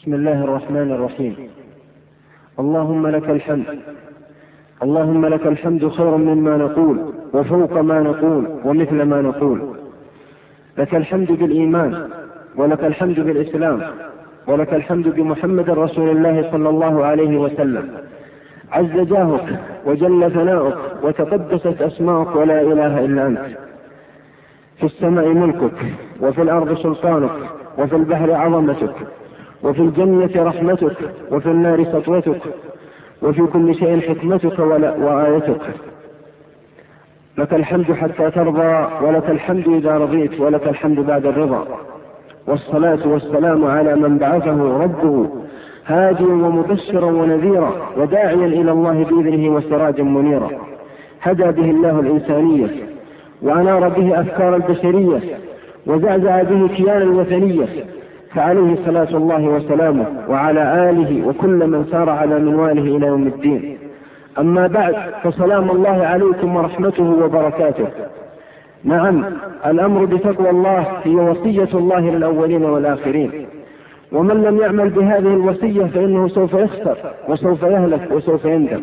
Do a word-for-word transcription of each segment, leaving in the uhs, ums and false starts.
بسم الله الرحمن الرحيم. اللهم لك الحمد اللهم لك الحمد خيرا مما نقول وفوق ما نقول ومثل ما نقول. لك الحمد بالإيمان، ولك الحمد بالإسلام، ولك الحمد بمحمد رسول الله صلى الله عليه وسلم. عز جاهك وجل ثناؤك وتقدست أسماؤك ولا إله إلا أنت. في السماء ملكك، وفي الأرض سلطانك، وفي البحر عظمتك، وفي الجنة رحمتك، وفي النار سطوتك، وفي كل شيء حكمتك وآيتك. لك الحمد حتى ترضى، ولك الحمد إذا رضيت، ولك الحمد بعد الرضا. والصلاة والسلام على من بعثه ربه هاديا ومبشرا ونذيرا وداعيا إلى الله بإذنه وسراجا منيرا. هدى به الله الإنسانية، وأنار به أفكار البشرية، وزعزع به كيان الوثنية. فعليه صلاة الله وسلامه وعلى آله وكل من سار على منواله إلى يوم الدين. أما بعد، فسلام الله عليكم ورحمته وبركاته. نعم، الأمر بتقوى الله هي وصية الله للأولين والآخرين، ومن لم يعمل بهذه الوصية فإنه سوف يخسر وسوف يهلك وسوف يندم.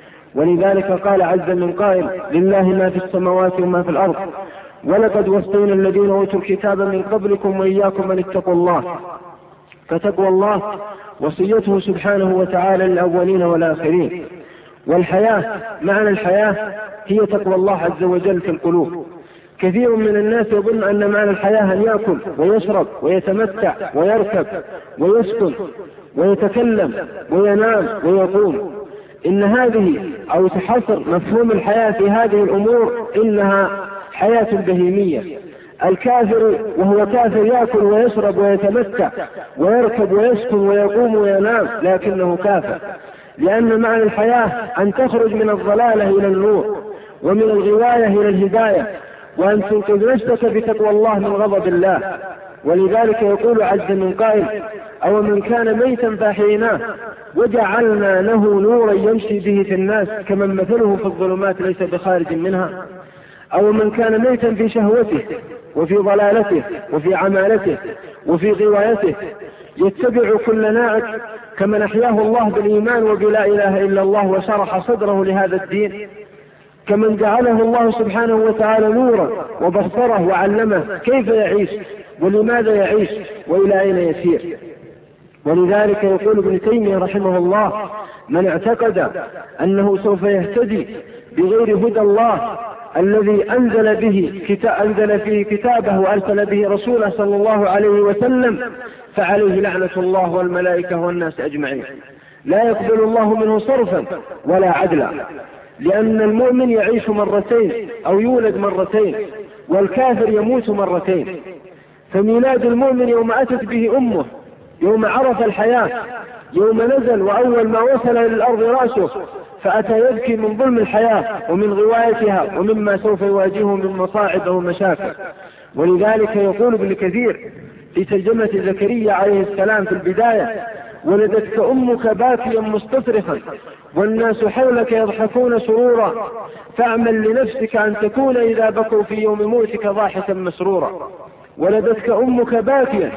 ولذلك قال عز من قائل: لله ما في السماوات وما في الأرض، ولقد وصينا الذين أوتوا الكتاب من قبلكم وإياكم أن اتقوا الله. فتقوى الله وصيته سبحانه وتعالى للأولين والآخرين. والحياة، معنى الحياة هي تقوى الله عز وجل في القلوب. كثير من الناس يظن أن معنى الحياة أن يأكل ويشرب ويتمتع ويركب ويسكن ويتكلم وينام ويقوم. إن هذه أو تحصر مفهوم الحياة في هذه الأمور إنها حياة بهيمية. الكافر وهو كافر يأكل ويشرب ويتمتع ويركب ويسكن ويقوم وينام، لكنه كافر، لأن معنى الحياة أن تخرج من الضلالة إلى النور، ومن الغواية إلى الهداية، وأن تنقذ نفسك بتقوى الله من غضب الله. ولذلك يقول عز من قائل: أو من كان ميتا فأحييناه وجعلنا له نورا يمشي به في الناس كمن مثله في الظلمات ليس بخارج منها. أو من كان ميتا في شهوته وفي ضلالته وفي عمالته وفي غوايته يتبع كل ناعق كمن أحياه الله بالإيمان وبلا إله إلا الله وشرح صدره لهذا الدين، كمن جعله الله سبحانه وتعالى نورا وبصره وعلمه كيف يعيش ولماذا يعيش وإلى أين يسير. ولذلك يقول ابن تيمية رحمه الله: من اعتقد أنه سوف يهتدي بغير هدى الله الذي أنزل به كتاب أنزل فيه كتابه وأرسل به رسوله صلى الله عليه وسلم فعليه لعنة الله والملائكة والناس أجمعين. لا يقبل الله منه صرفا ولا عدلا، لأن المؤمن يعيش مرتين أو يولد مرتين، والكافر يموت مرتين. فميلاد المؤمن يوم أتت به أمه، يوم عرف الحياة، يوم نزل وأول ما وصل للأرض رأسه فأتى يبكي من ظلم الحياة ومن غوايتها ومما سوف يواجهه من مصاعب ومشاكل. ولذلك يقول ابن كثير في ترجمة زكريا عليه السلام في البداية: ولدتك أمك باكيا مستصرخا والناس حولك يضحكون سرورا، فاعمل لنفسك أن تكون إذا بكوا في يوم موتك ضاحكا مسرورا. ولدتك أمك باكيا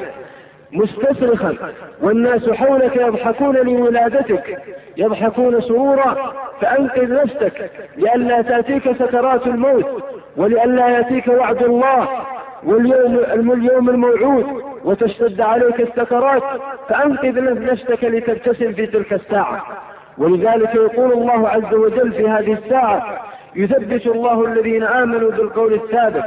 مستصرخا والناس حولك يضحكون لولادتك يضحكون سرورا، فأنقذ نفسك لئلا تأتيك سكرات الموت ولئلا يأتيك وعد الله واليوم اليوم الموعود وتشتد عليك السكرات، فأنقذ نفسك لتبتسم في تلك الساعة. ولذلك يقول الله عز وجل في هذه الساعة: يثبت الله الذين آمنوا بالقول الثابت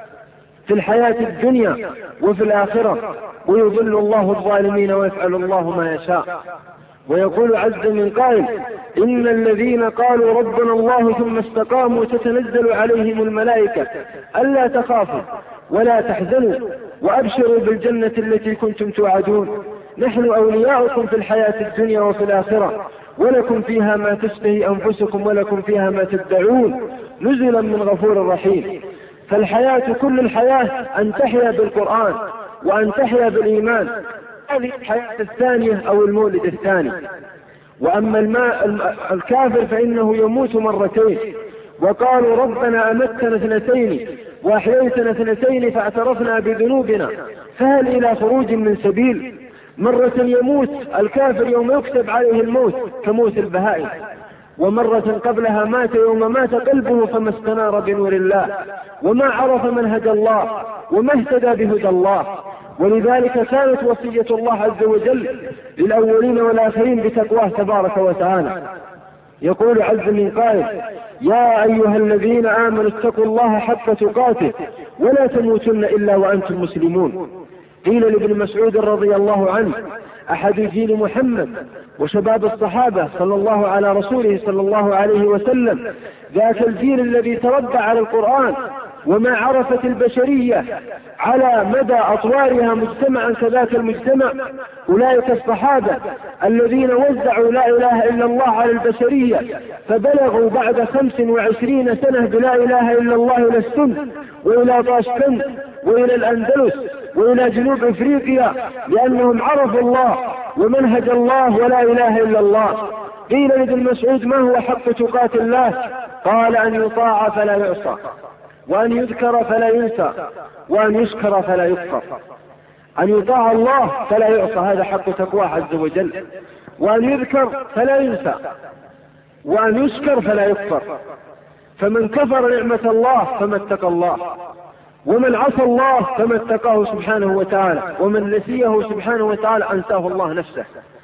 في الحياة الدنيا وفي الآخرة ويضل الله الظالمين ويفعل الله ما يشاء. ويقول عز من قائل: إن الذين قالوا ربنا الله ثم استقاموا تتنزل عليهم الملائكة ألا تخافوا ولا تحزنوا وأبشروا بالجنة التي كنتم توعدون، نحن أولياؤكم في الحياة الدنيا وفي الآخرة ولكم فيها ما تشتهي أنفسكم ولكم فيها ما تدعون نزلا من غفور رحيم. فالحياة كل الحياة أن تحيا بالقرآن وأن تحيا بالإيمان، هذه الحياة الثانية أو المولد الثاني. وأما الماء الكافر فإنه يموت مرتين. وقالوا ربنا أمتنا اثنتين وأحييتنا اثنتين فاعترفنا بذنوبنا فهل إلى خروج من سبيل. مرة يموت الكافر يوم يكتب عليه الموت كموت البهائم، ومرة قبلها مات يوم مات قلبه فما استنار بنور الله وما عرف منهج الله وما اهتدى بهدى الله. ولذلك كانت وصية الله عز وجل للأولين والآخرين بتقواه تبارك وتعالى. يقول عز من قائل: يا أيها الذين آمنوا اتقوا الله حق تقاته ولا تموتن إلا وأنتم مسلمون. قيل لابن مسعود رضي الله عنه أحد جيل محمد وشباب الصحابة صلى الله على رسوله صلى الله عليه وسلم، ذاك الجيل الذي تربى على القرآن وما عرفت البشرية على مدى أطوارها مجتمعا كذاك المجتمع، أولئك الصحابة الذين وزعوا لا إله إلا الله على البشرية فبلغوا بعد خمس وعشرين سنة بلا إله إلا الله إلى السند وإلى طاشكند وإلى الأندلس وإلى جنوب أفريقيا، لأنهم عرفوا الله ومنهج الله ولا إله إلا الله. قيل لابن مسعود: ما هو حق تقات الله؟ قال: أن يطاع فلا يعصى، وأن يذكر فلا ينسى، وأن يشكر فلا يكفر. أن يطاع الله فلا يعصى، هذا حق تقواه عز وجل، وأن يذكر فلا ينسى، وأن يشكر فلا يكفر. فمن كفر نعمة الله فما اتقى الله، ومن عصى الله فما اتقاه سبحانه وتعالى، ومن نسيه سبحانه وتعالى أنساه الله نفسه،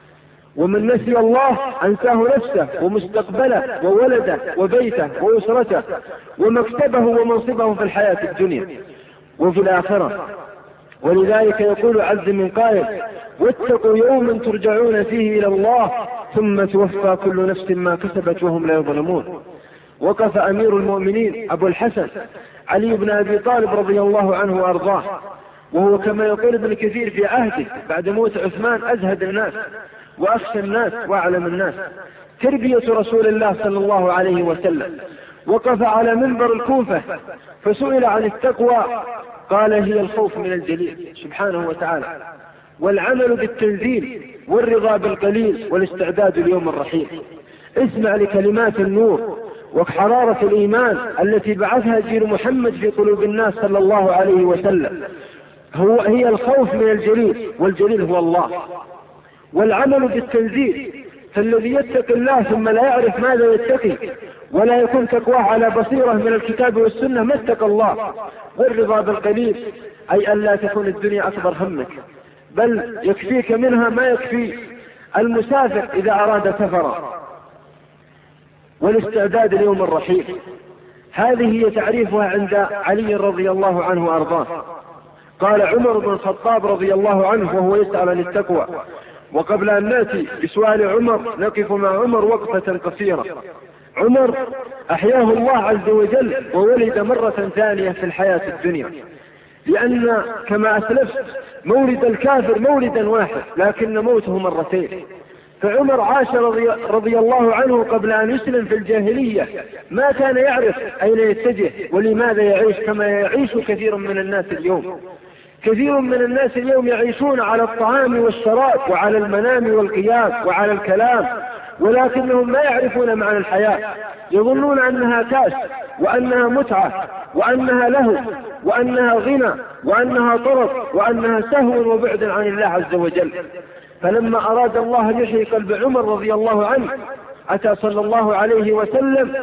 ومن نسي الله أنساه نفسه ومستقبله وولده وبيته وأسرته ومكتبه ومنصبه في الحياة الدنيا وفي الآخرة. ولذلك يقول عز من قائل: واتقوا يوما ترجعون فيه إلى الله ثم توفى كل نفس ما كسبت وهم لا يظلمون. وقف أمير المؤمنين أبو الحسن علي بن أبي طالب رضي الله عنه وأرضاه، وهو كما يقول ابن كثير في عهده بعد موت عثمان أزهد الناس وأخشى الناس وأعلم الناس، تربية رسول الله صلى الله عليه وسلم. وقف على منبر الكوفة فسئل عن التقوى قال: هي الخوف من الجليل سبحانه وتعالى، والعمل بالتنزيل، والرضا بالقليل، والاستعداد ليوم الرحيل. اسمع لكلمات النور وحرارة الإيمان التي بعثها جيل محمد في قلوب الناس صلى الله عليه وسلم. هو هي الخوف من الجليل، والجليل هو الله، والعمل بالتنزيل. فالذي يتقي الله ثم لا يعرف ماذا يتقي ولا يكون تقواه على بصيرة من الكتاب والسنة ما اتقى الله. والرضا بالقليل أي أن لا تكون الدنيا أكبر همك، بل يكفيك منها ما يكفي المسافر إذا أراد سفرا. والاستعداد ليوم الرحيل، هذه هي تعريفها عند علي رضي الله عنه وأرضاه. قال عمر بن الخطاب رضي الله عنه وهو يسأل عن التقوى. وقبل أن نأتي بسؤال عمر نقف مع عمر وقفة قصيرة. عمر أحياه الله عز وجل وولد مرة ثانية في الحياة الدنيا، لأن كما أسلفت مولد الكافر مولدا واحد لكن موته مرتين. فعمر عاش رضي, رضي الله عنه قبل أن يسلم في الجاهلية ما كان يعرف أين يتجه ولماذا يعيش كما يعيش كثير من الناس اليوم. كثير من الناس اليوم يعيشون على الطعام والشراب وعلى المنام والقيام وعلى الكلام، ولكنهم ما يعرفون معنى الحياة. يظنون أنها كاس وأنها متعة وأنها لهو وأنها غنى وأنها طرب وأنها سهو وبعد عن الله عز وجل. فلما أراد الله أن يحيي قلب عمر رضي الله عنه أتى صلى الله عليه وسلم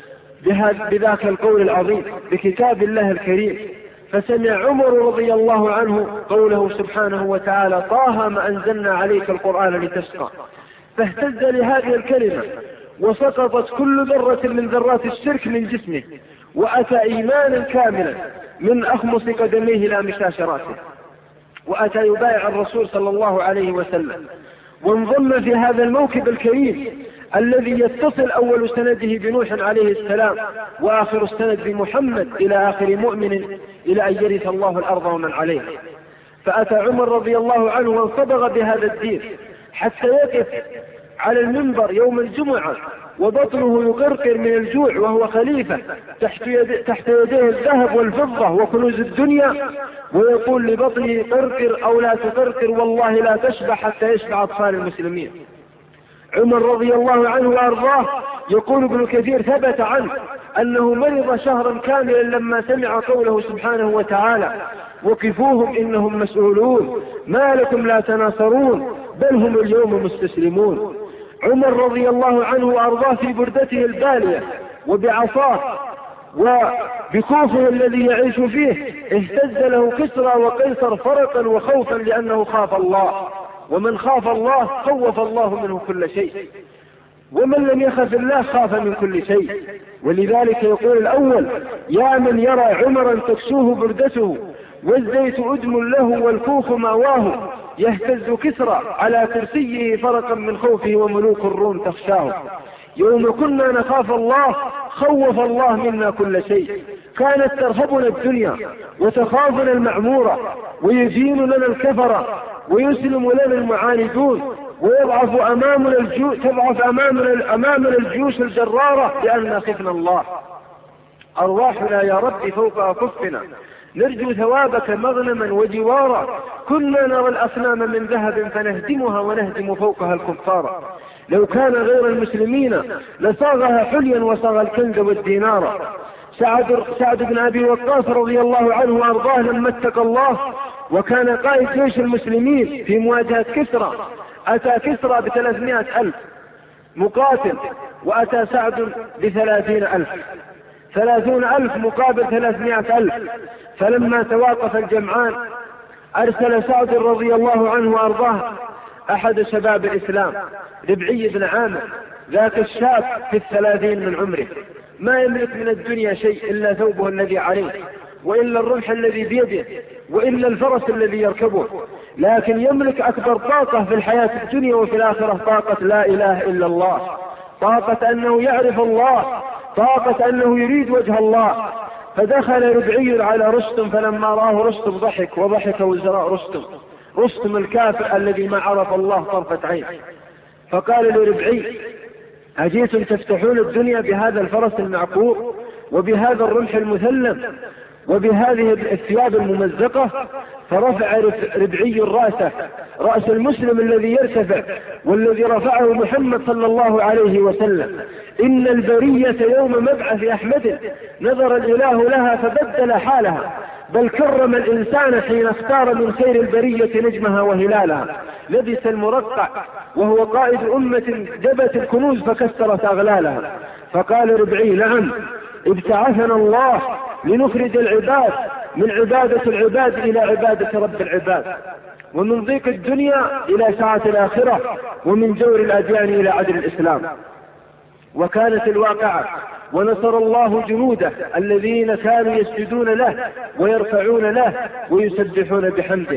بذاك القول العظيم بكتاب الله الكريم، فسمع عمر رضي الله عنه قوله سبحانه وتعالى: طه ما أنزلنا عليك القرآن لتشقى. فاهتز لهذه الكلمة وسقطت كل ذرة من ذرات الشرك من جسمه، وأتى إيمانا كاملا من أخمص قدميه إلى مشاش راسه، وأتى يبايع الرسول صلى الله عليه وسلم، وانضم في هذا الموكب الكريم الذي يتصل أول سنده بنوح عليه السلام وآخر السند بمحمد إلى آخر مؤمن إلى أن يرث الله الأرض ومن عليها. فأتى عمر رضي الله عنه وانصبغ بهذا الدين حتى يقف على المنبر يوم الجمعة وبطنه يقرقر من الجوع وهو خليفة، تحت, يد... تحت يديه الذهب والفضة وكنوز الدنيا، ويقول لبطنه قرقر أو لا تقرقر والله لا تشبع حتى يشبع أطفال المسلمين. عمر رضي الله عنه وأرضاه يقول ابن كثير ثبت عنه أنه مرض شهرا كاملا لما سمع قوله سبحانه وتعالى: وقفوهم إنهم مسؤولون، ما لكم لا تناصرون بل هم اليوم مستسلمون. عمر رضي الله عنه وأرضاه في بردته البالية وبعصاه وبكوفه الذي يعيش فيه اهتز له كسرى وقيصر فرقا وخوفا لأنه خاف الله، ومن خاف الله خوف الله منه كل شيء، ومن لم يخف الله خاف من كل شيء. ولذلك يقول الأول: يا من يرى عمرا تكسوه بردته والزيت أدم له والكوخ ماواه، يهتز كسرى على كرسيه فرقا من خوفه وملوك الروم تخشاه. يوم كنا نخاف الله خوف الله منا كل شيء، كانت ترهبنا الدنيا وتخافنا المعمورة، ويزين لنا الكفرة ويسلم لنا المعاندون، ويضعف أمامنا الجيوش تضعف أمامنا أمامنا الجيوش الجرارة لأننا خفنا الله. أرواحنا يا رب فوق أكفنا نرجو ثوابك مغنما وجوارا، كنا نرى الأصنام من ذهب فنهدمها ونهدم فوقها الكفار. لو كان غير المسلمين لصاغها حليا وصاغ الكنز والدينار. سعد, سعد بن أبي وقاص رضي الله عنه وأرضاه لما اتقى الله وكان قائد جيش المسلمين في مواجهة كسرى، أتى كسرى بثلاثمائة ألف مقاتل وأتى سعد بثلاثين ألف، ثلاثون ألف مقابل ثلاثمائة ألف. فلما توقف الجمعان أرسل سعد رضي الله عنه وأرضاه أحد شباب الإسلام ربعي بن عامر، ذاك الشاب في الثلاثين من عمره، ما يملك من الدنيا شيء إلا ثوبه الذي عليه، وإلا الرمح الذي بيده، وإلا الفرس الذي يركبه، لكن يملك أكبر طاقة في الحياة الدنيا وفي الآخرة، طاقة لا إله إلا الله، طاقة أنه يعرف الله، طاقة أنه يريد وجه الله. فدخل ربعي على رستم، فلما رآه رستم ضحك، وضحك وزراء رستم، رستم الكافر الذي ما عرف الله طرفة عين. فقال لربعي: أجيتم تفتحون الدنيا بهذا الفرس المعقور وبهذا الرمح المثلم وبهذه الثياب الممزقة؟ فرفع ربعي رأسه، رأس المسلم الذي يرتفع والذي رفعه محمد صلى الله عليه وسلم: إن البرية يوم مبعث أحمد نظر الإله لها فبدل حالها، بل كرم الإنسان حين اختار من خير البرية نجمها وهلالها. لبس المرقع وهو قائد أمة جبت الكنوز فكسرت أغلالها. فقال ربعي: نعم، ابتعثنا الله لنخرج العباد من عبادة العباد إلى عبادة رب العباد، ومن ضيق الدنيا إلى سعة الآخرة، ومن جور الأديان إلى عدل الإسلام. وكانت الواقعة، ونصر الله جنوده الذين كانوا يسجدون له ويرفعون له ويسبحون بحمده.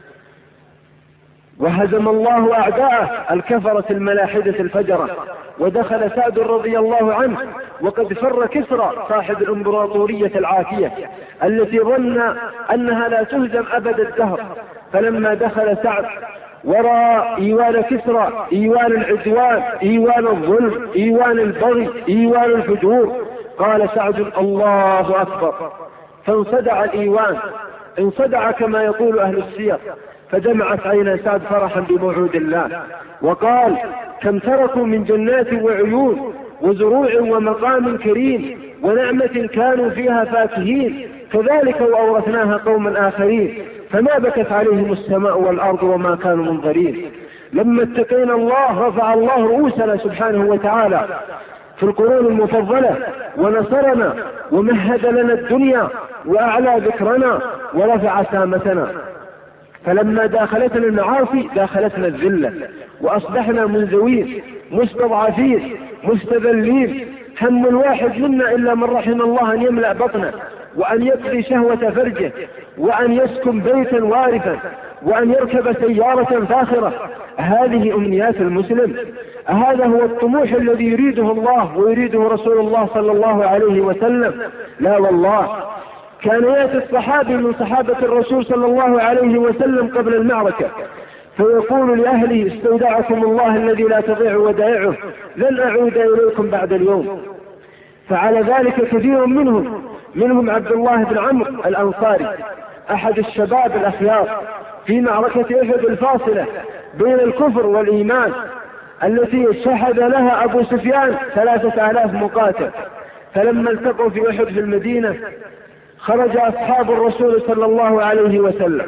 وهزم الله أعداءه الكفرة الملاحدة الفجرة. ودخل سعد رضي الله عنه وقد فر كسرى صاحب الإمبراطورية العافية التي ظن أنها لا تهزم أبد الدهر. فلما دخل سعد ورأى إيوان كسرى، إيوان العدوان، إيوان الظلم، إيوان البغي، إيوان الفجور، قال سعد: الله أكبر. فانصدع الإيوان، انصدع كما يقول أهل السير، فدمعت عين سعد فرحا بموعود الله، وقال: كم تركوا من جنات وعيون وزروع ومقام كريم ونعمة كانوا فيها فاكهين، كذلك وأورثناها قوما آخرين، فما بكت عليهم السماء والأرض وما كانوا منظرين. لما اتقينا الله رفع الله رؤوسنا سبحانه وتعالى في القرون المفضلة، ونصرنا ومهد لنا الدنيا وأعلى ذكرنا ورفع سامتنا. فلما داخلتنا المعاصي داخلتنا الذلة، وأصبحنا منزوين مستضعفين مستذلين. هم الواحد منا إلا من رحم الله أن يملأ بطنه، وأن يقضي شهوة فرجه، وأن يسكن بيتا وارفا، وأن يركب سيارة فاخرة. هذه أمنيات المسلم؟ هذا هو الطموح الذي يريده الله ويريده رسول الله صلى الله عليه وسلم؟ لا والله. كان يأتي الصحابي من صحابة الرسول صلى الله عليه وسلم قبل المعركة فيقول لأهله: استودعكم الله الذي لا تضيع ودائعه، لن أعود إليكم بعد اليوم. فعلى ذلك كثير منهم منهم عبد الله بن عمرو الأنصاري أحد الشباب الأخيار في معركة أحد الفاصلة بين الكفر والإيمان التي شهد لها أبو سفيان ثلاثة آلاف مقاتل. فلما التقوا في أحد في المدينة خرج أصحاب الرسول صلى الله عليه وسلم،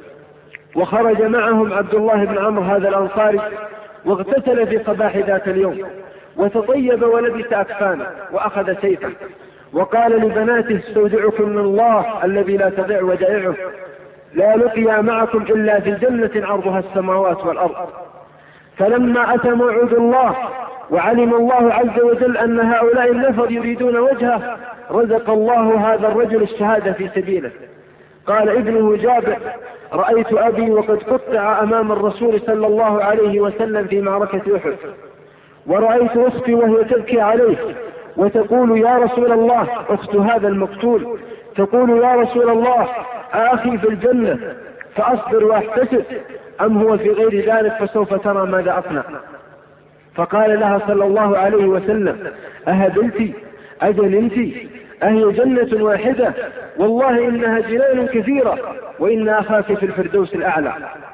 وخرج معهم عبد الله بن عمرو هذا الأنصاري، واغتسل في صباح ذات اليوم، وتطيب ولبس أكفانه، وأخذ سيفه، وقال لبناته: استودعكم من الله الذي لا تضيع ودائعه، لا لقيا معكم إلا في جنة عرضها السماوات والأرض. فلما أتى موعد الله وعلم الله عز وجل أن هؤلاء النفر يريدون وجهه، رزق الله هذا الرجل الشهادة في سبيله. قال ابنه جابر: رأيت أبي وقد قطع أمام الرسول صلى الله عليه وسلم في معركة أحد، ورأيت أختي وهي تبكي عليه وتقول: يا رسول الله، أخت هذا المقتول تقول: يا رسول الله، أخي في الجنة فأصبر وأحتسب، أم هو في غير ذلك فسوف ترى ماذا أصنع. فقال لها صلى الله عليه وسلم: أهبلت أجننت؟ أهي جنة واحدة؟ والله إنها جنان كثيرة، وإن أخاك في الفردوس الأعلى.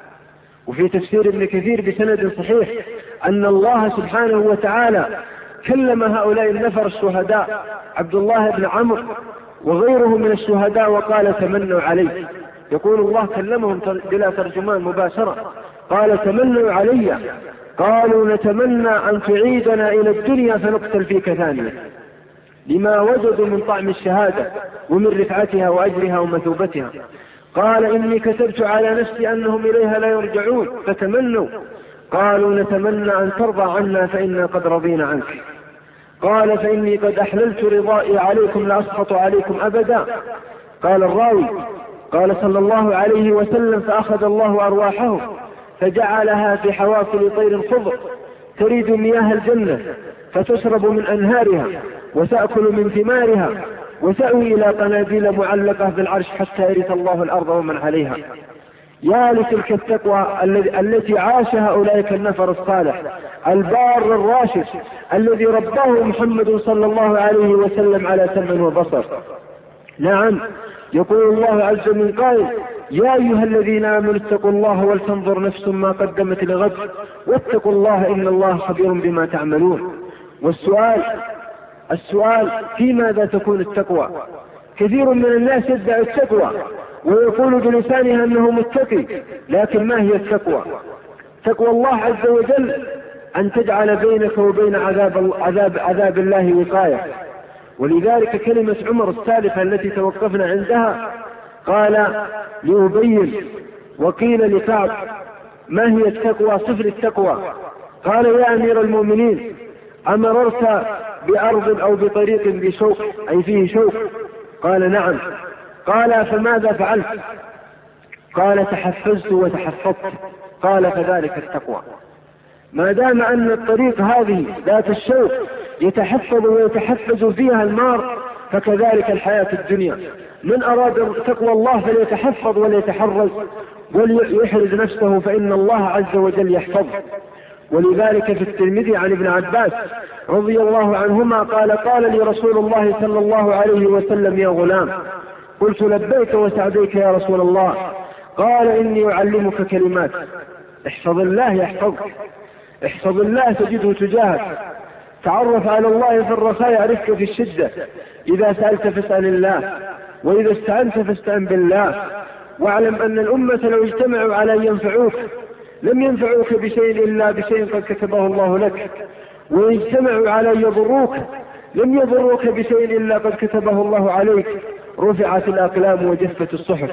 وفي تفسير ابن كثير بسند صحيح أن الله سبحانه وتعالى كلم هؤلاء النفر الشهداء عبد الله بن عمرو وغيره من الشهداء وقال: تمنوا علي. يقول الله كلمهم بلا ترجمان مباشرة، قال: تمنوا علي. قالوا: نتمنى أن تعيدنا إلى الدنيا فنقتل فيك ثانية، لما وجدوا من طعم الشهادة ومن رفعتها وأجرها ومثوبتها. قال: إني كتبت على نفسي أنهم إليها لا يرجعون، فتمنوا. قالوا: نتمنى أن ترضى عنا فإنا قد رضينا عنك. قال: فإني قد أحللت رضائي عليكم لا أسخط عليكم أبدا. قال الراوي: قال صلى الله عليه وسلم: فأخذ الله أرواحهم فجعلها في حواصل طير خضر تريد مياه الجنة، فتشرب من أنهارها وتأكل من ثمارها وتأوي إلى قناديل معلقة بالعرش حتى يرث الله الأرض ومن عليها. يا لتلك التقوى التي عاشها أولئك النفر الصالح البار الراشد الذي رباه محمد صلى الله عليه وسلم على سمع وبصر. نعم، يقول الله عز من قائل: يا أيها الذين آمنوا اتقوا الله ولتنظر نفس ما قدمت لغد واتقوا الله إن الله خبير بما تعملون. والسؤال السؤال في ماذا تكون التقوى؟ كثير من الناس يدعي التقوى ويقول بلسانها أنه متقي، لكن ما هي التقوى؟ تقوى الله عز وجل أن تجعل بينك وبين عذاب, عذاب, عذاب الله وقاية. ولذلك كلمة عمر السالفة التي توقفنا عندها قال لأبين وقيل لكعب: ما هي التقوى؟ صفر التقوى. قال: يا أمير المؤمنين، أمررت بأرض أو بطريق بشوك أي فيه شوك؟ قال: نعم. قال: فماذا فعلت؟ قال: تحفزت وتحفظت. قال: فذلك التقوى. ما دام أن الطريق هذه ذات الشوك يتحفظ ويتحفز فيها المار، فكذلك الحياة الدنيا. من أراد تقوى الله فليتحفظ وليتحرز وليحرز نفسه، فإن الله عز وجل يحفظ. ولذلك في الترمذي عن ابن عباس رضي الله عنهما قال: قال لي رسول الله صلى الله عليه وسلم: يا غلام. قلت: لبيك وسعديك يا رسول الله. قال: إني أعلمك كلمات، احفظ الله يحفظك، احفظ الله تجده تجاهك، تعرف على الله في الرخاء يعرفك في الشدة، إذا سألت فاسأل الله، وإذا استعنت فاستعن بالله، واعلم أن الأمة لو اجتمعوا على أن ينفعوك لم ينفعوك بشيء إلا بشيء قد كتبه الله لك، وإن اجتمعوا على أن يضروك لم يضروك بشيء إلا قد كتبه الله عليك، رفعت الأقلام وجفت الصحف.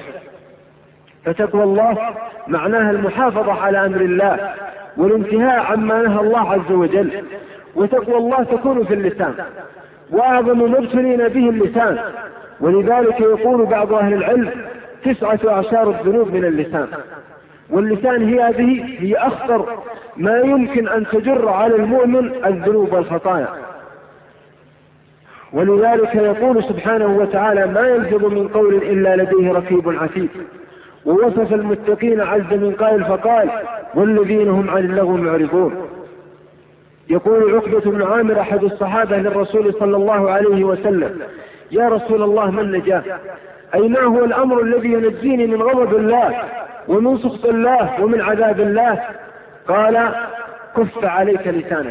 فتقوى الله معناها المحافظة على أمر الله والانتهاء عما نهى الله عز وجل. وتقوى الله تكون في اللسان، وأعظم ما ابتلينا به اللسان. ولذلك يقول بعض أهل العلم: تسعة أعشار الذنوب من اللسان. واللسان هي هذه هي أخطر ما يمكن أن تجر على المؤمن الذنوب والخطايا. ولذلك يقول سبحانه وتعالى: ما يلفظ من قول إلا لديه رقيب عتيد. ووصف المتقين عز من قائل فقال: والذين هم عن اللغو معرضون. يقول عقبة بن عامر أحد الصحابة للرسول صلى الله عليه وسلم: يا رسول الله، ما النجاة؟ أي ما هو الأمر الذي ينجيني من غضب الله ومن سخط الله ومن عذاب الله؟ قال: كف عليك لسانك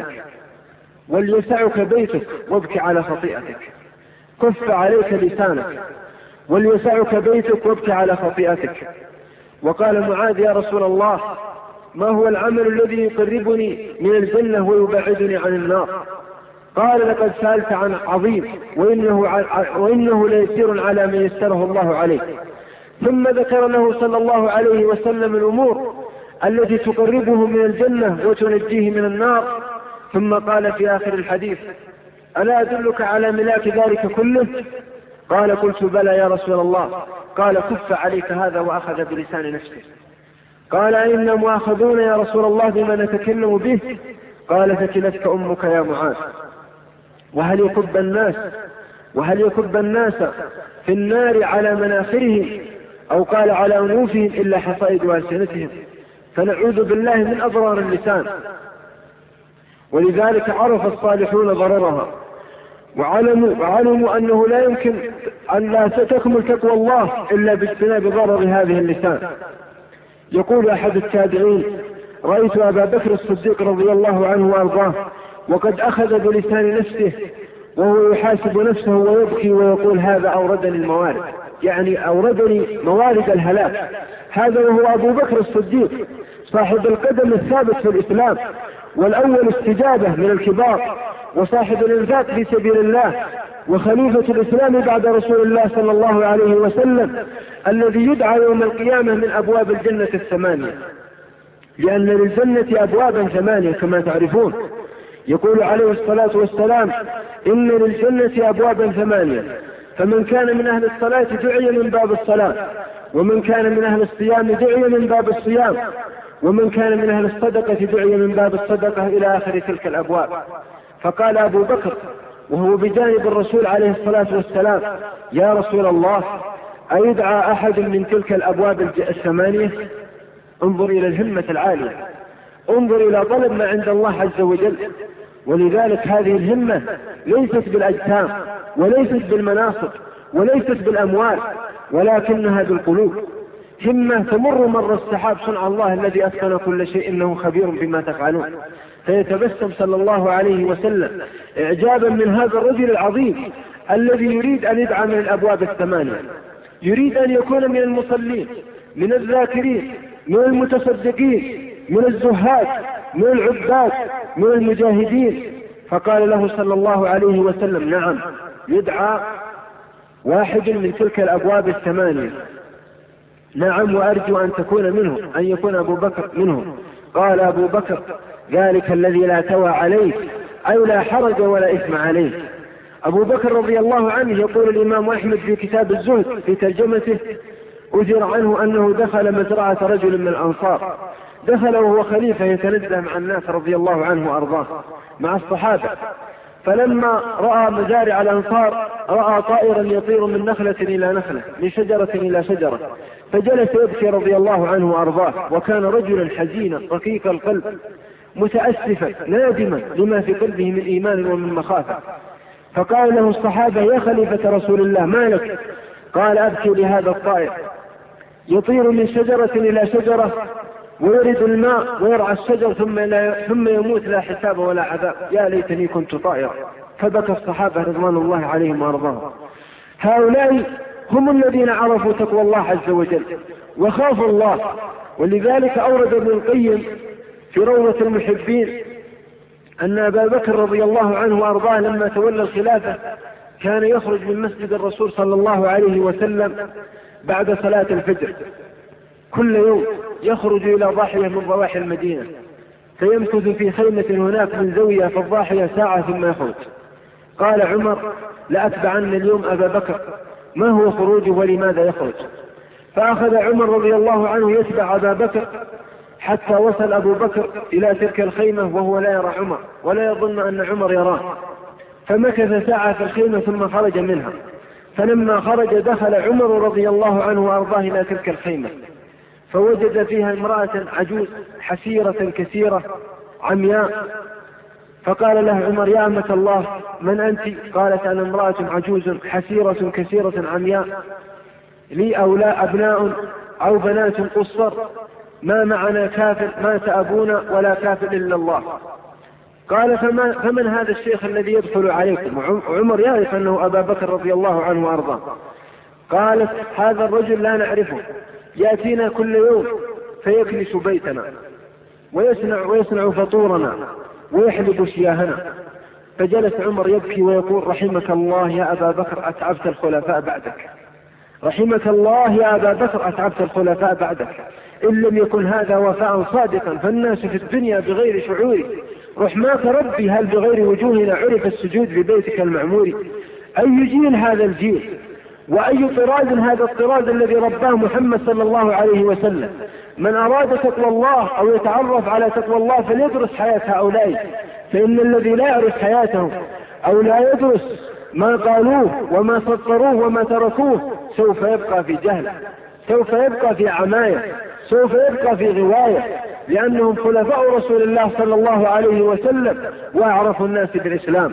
وليسعك بيتك وابك على خطيئتك. كف عليك لسانك وليسعك بيتك وابك على خطيئتك. وقال معاذ: يا رسول الله، ما هو العمل الذي يقربني من الجنة ويبعدني عن النار؟ قال: لقد سألت عن عظيم، وإنه, وإنه ليسير على من يسره الله عليه. ثم ذكر له صلى الله عليه وسلم الأمور التي تقربه من الجنة وتنجيه من النار، ثم قال في آخر الحديث: ألا أدلك على ملاك ذلك كله؟ قال: قلت بلى يا رسول الله. قال: كف عليك هذا، وأخذ بلسان نفسه. قال: إنا مؤاخذون يا رسول الله بما نتكلم به. قال: ثكلتك أمك يا معاذ. وهل يكب الناس وهل يكب الناس في النار على مناخرهم، أو قال على أنوفهم، إلا حصائد ألسنتهم، فنعوذ بالله من أضرار اللسان. ولذلك عرف الصالحون ضررها، وعلموا, وعلموا أنه لا يمكن أن لا تكمل تقوى الله إلا باجتناب ضرر هذه اللسان. يقول أحد التابعين: رأيت أبا بكر الصديق رضي الله عنه وأرضاه وقد أخذ بلسان نفسه وهو يحاسب نفسه ويبكي ويقول: هذا أوردني الموارد، يعني أوردني موارد الهلاك. هذا وهو أبو بكر الصديق صاحب القدم الثابت في الإسلام، والأول استجابة من الكبار، وصاحب الإنفاق في سبيل الله، وخليفة الإسلام بعد رسول الله صلى الله عليه وسلم، الذي يدعى يوم القيامة من أبواب الجنة الثمانية، لأن للجنة أبوابا ثمانية كما تعرفون. يقول عليه الصلاة والسلام: إن للجنة أبوابا ثمانية، فمن كان من أهل الصلاة دعي من باب الصلاة، ومن كان من أهل الصيام دعي من باب الصيام، ومن كان من أهل الصدقة دعي من باب الصدقة، إلى آخر تلك الأبواب. فقال أبو بكر وهو بجانب الرسول عليه الصلاة والسلام: يا رسول الله، أيدعى أحد من تلك الأبواب الثمانية؟ انظر إلى الهمة العالية، انظر إلى طلب ما عند الله عز وجل. ولذلك هذه الهمة ليست بالأجسام، وليست بالمناصب، وليست بالأموال، ولكنها بالقلوب. همة تمر مر السحاب، صنع الله الذي أتقن كل شيء، إنه خبير بما تفعلون. فيتبسم صلى الله عليه وسلم إعجابا من هذا الرجل العظيم الذي يريد أن يدعى من الأبواب الثمانية، يريد أن يكون من المصلين، من الذاكرين، من المتصدقين، من الزهاد، من العباد، من المجاهدين. فقال له صلى الله عليه وسلم: نعم، يدعى واحد من تلك الأبواب الثمانية. نعم، وأرجو أن تكون منه، أن يكون أبو بكر منهم. قال أبو بكر: ذلك الذي لا توى عليه، أي لا حرج ولا إثم عليه. أبو بكر رضي الله عنه، يقول الإمام أحمد في كتاب الزهد في ترجمته: أثر عنه أنه دخل مزرعة رجل من الأنصار، دخل وهو خليفة يتنزه مع الناس رضي الله عنه وأرضاه مع الصحابة، فلما رأى مزارع الأنصار رأى طائرا يطير من نخلة إلى نخلة، من شجرة إلى شجرة، فجلس يبكي رضي الله عنه وأرضاه، وكان رجلا حزينا رقيق القلب متأسفا نادما لما في قلبه من إيمان ومن مخافة. فقال له الصحابة: يا خليفة رسول الله، ما لك؟ قال: أبكي لهذا الطائر يطير من شجرة إلى شجرة ويرد الماء ويرعى الشجر ثم, ثم يموت لا حساب ولا عذاب، يا ليتني كنت طائرا. فبكى الصحابة رضوان الله عليهم وارضاهم. هؤلاء هم الذين عرفوا تقوى الله عز وجل وخافوا الله. ولذلك أورد ابن القيم في روضة المحبين أن أبا بكر رضي الله عنه وأرضاه لما تولى الخلافة كان يخرج من مسجد الرسول صلى الله عليه وسلم بعد صلاة الفجر كل يوم، يخرج إلى ضاحية من ضواحي المدينة، فيمكث في خيمة هناك من زاوية في الضاحية ساعة ثم يخرج. قال عمر: لأتبعن اليوم أبا بكر، ما هو خروجه ولماذا يخرج؟ فأخذ عمر رضي الله عنه يتبع أبا بكر حتى وصل أبو بكر إلى تلك الخيمة وهو لا يرى عمر ولا يظن أن عمر يراه، فمكث ساعة في الخيمة ثم خرج منها. فلما خرج دخل عمر رضي الله عنه وأرضاه إلى تلك الخيمة، فوجد فيها امرأة عجوز حسيرة كثيرة عمياء، فقال له عمر: يا أمة الله، من أنت؟ قالت: أنا امرأة عجوز حسيرة كثيرة عمياء، لي أولاء أبناء أو بنات قصر، ما معنا كافر، مات أبونا ولا كافر إلا الله. قال: فما فمن هذا الشيخ الذي يدخل عليكم؟ عمر يعرف أنه أبا بكر رضي الله عنه وأرضاه. قالت هذا الرجل لا نعرفه، يأتينا كل يوم فيكنس بيتنا ويصنع, ويصنع فطورنا ويحلب شياهنا. فجلس عمر يبكي ويقول رحمك الله يا أبا بكر أتعبت الخلفاء بعدك، رحمك الله يا أبا بكر أتعبت الخلفاء بعدك، إن لم يكن هذا وفاء صادقا فالناس في الدنيا بغير شعور، رحماك ربي هل بغير وجوهنا عرف السجود ببيتك المعمور. أي جيل هذا الجيل، وأي طراز هذا الطراز الذي رباه محمد صلى الله عليه وسلم. من أراد تقوى الله أو يتعرف على تقوى الله فليدرس حياة هؤلاء، فإن الذي لا يعرف حياتهم أو لا يدرس ما قالوه وما سطروه وما تركوه سوف يبقى في جهل، سوف يبقى في عماية، سوف يبقى في غواية، لأنهم خلفاء رسول الله صلى الله عليه وسلم وأعرف الناس بالإسلام.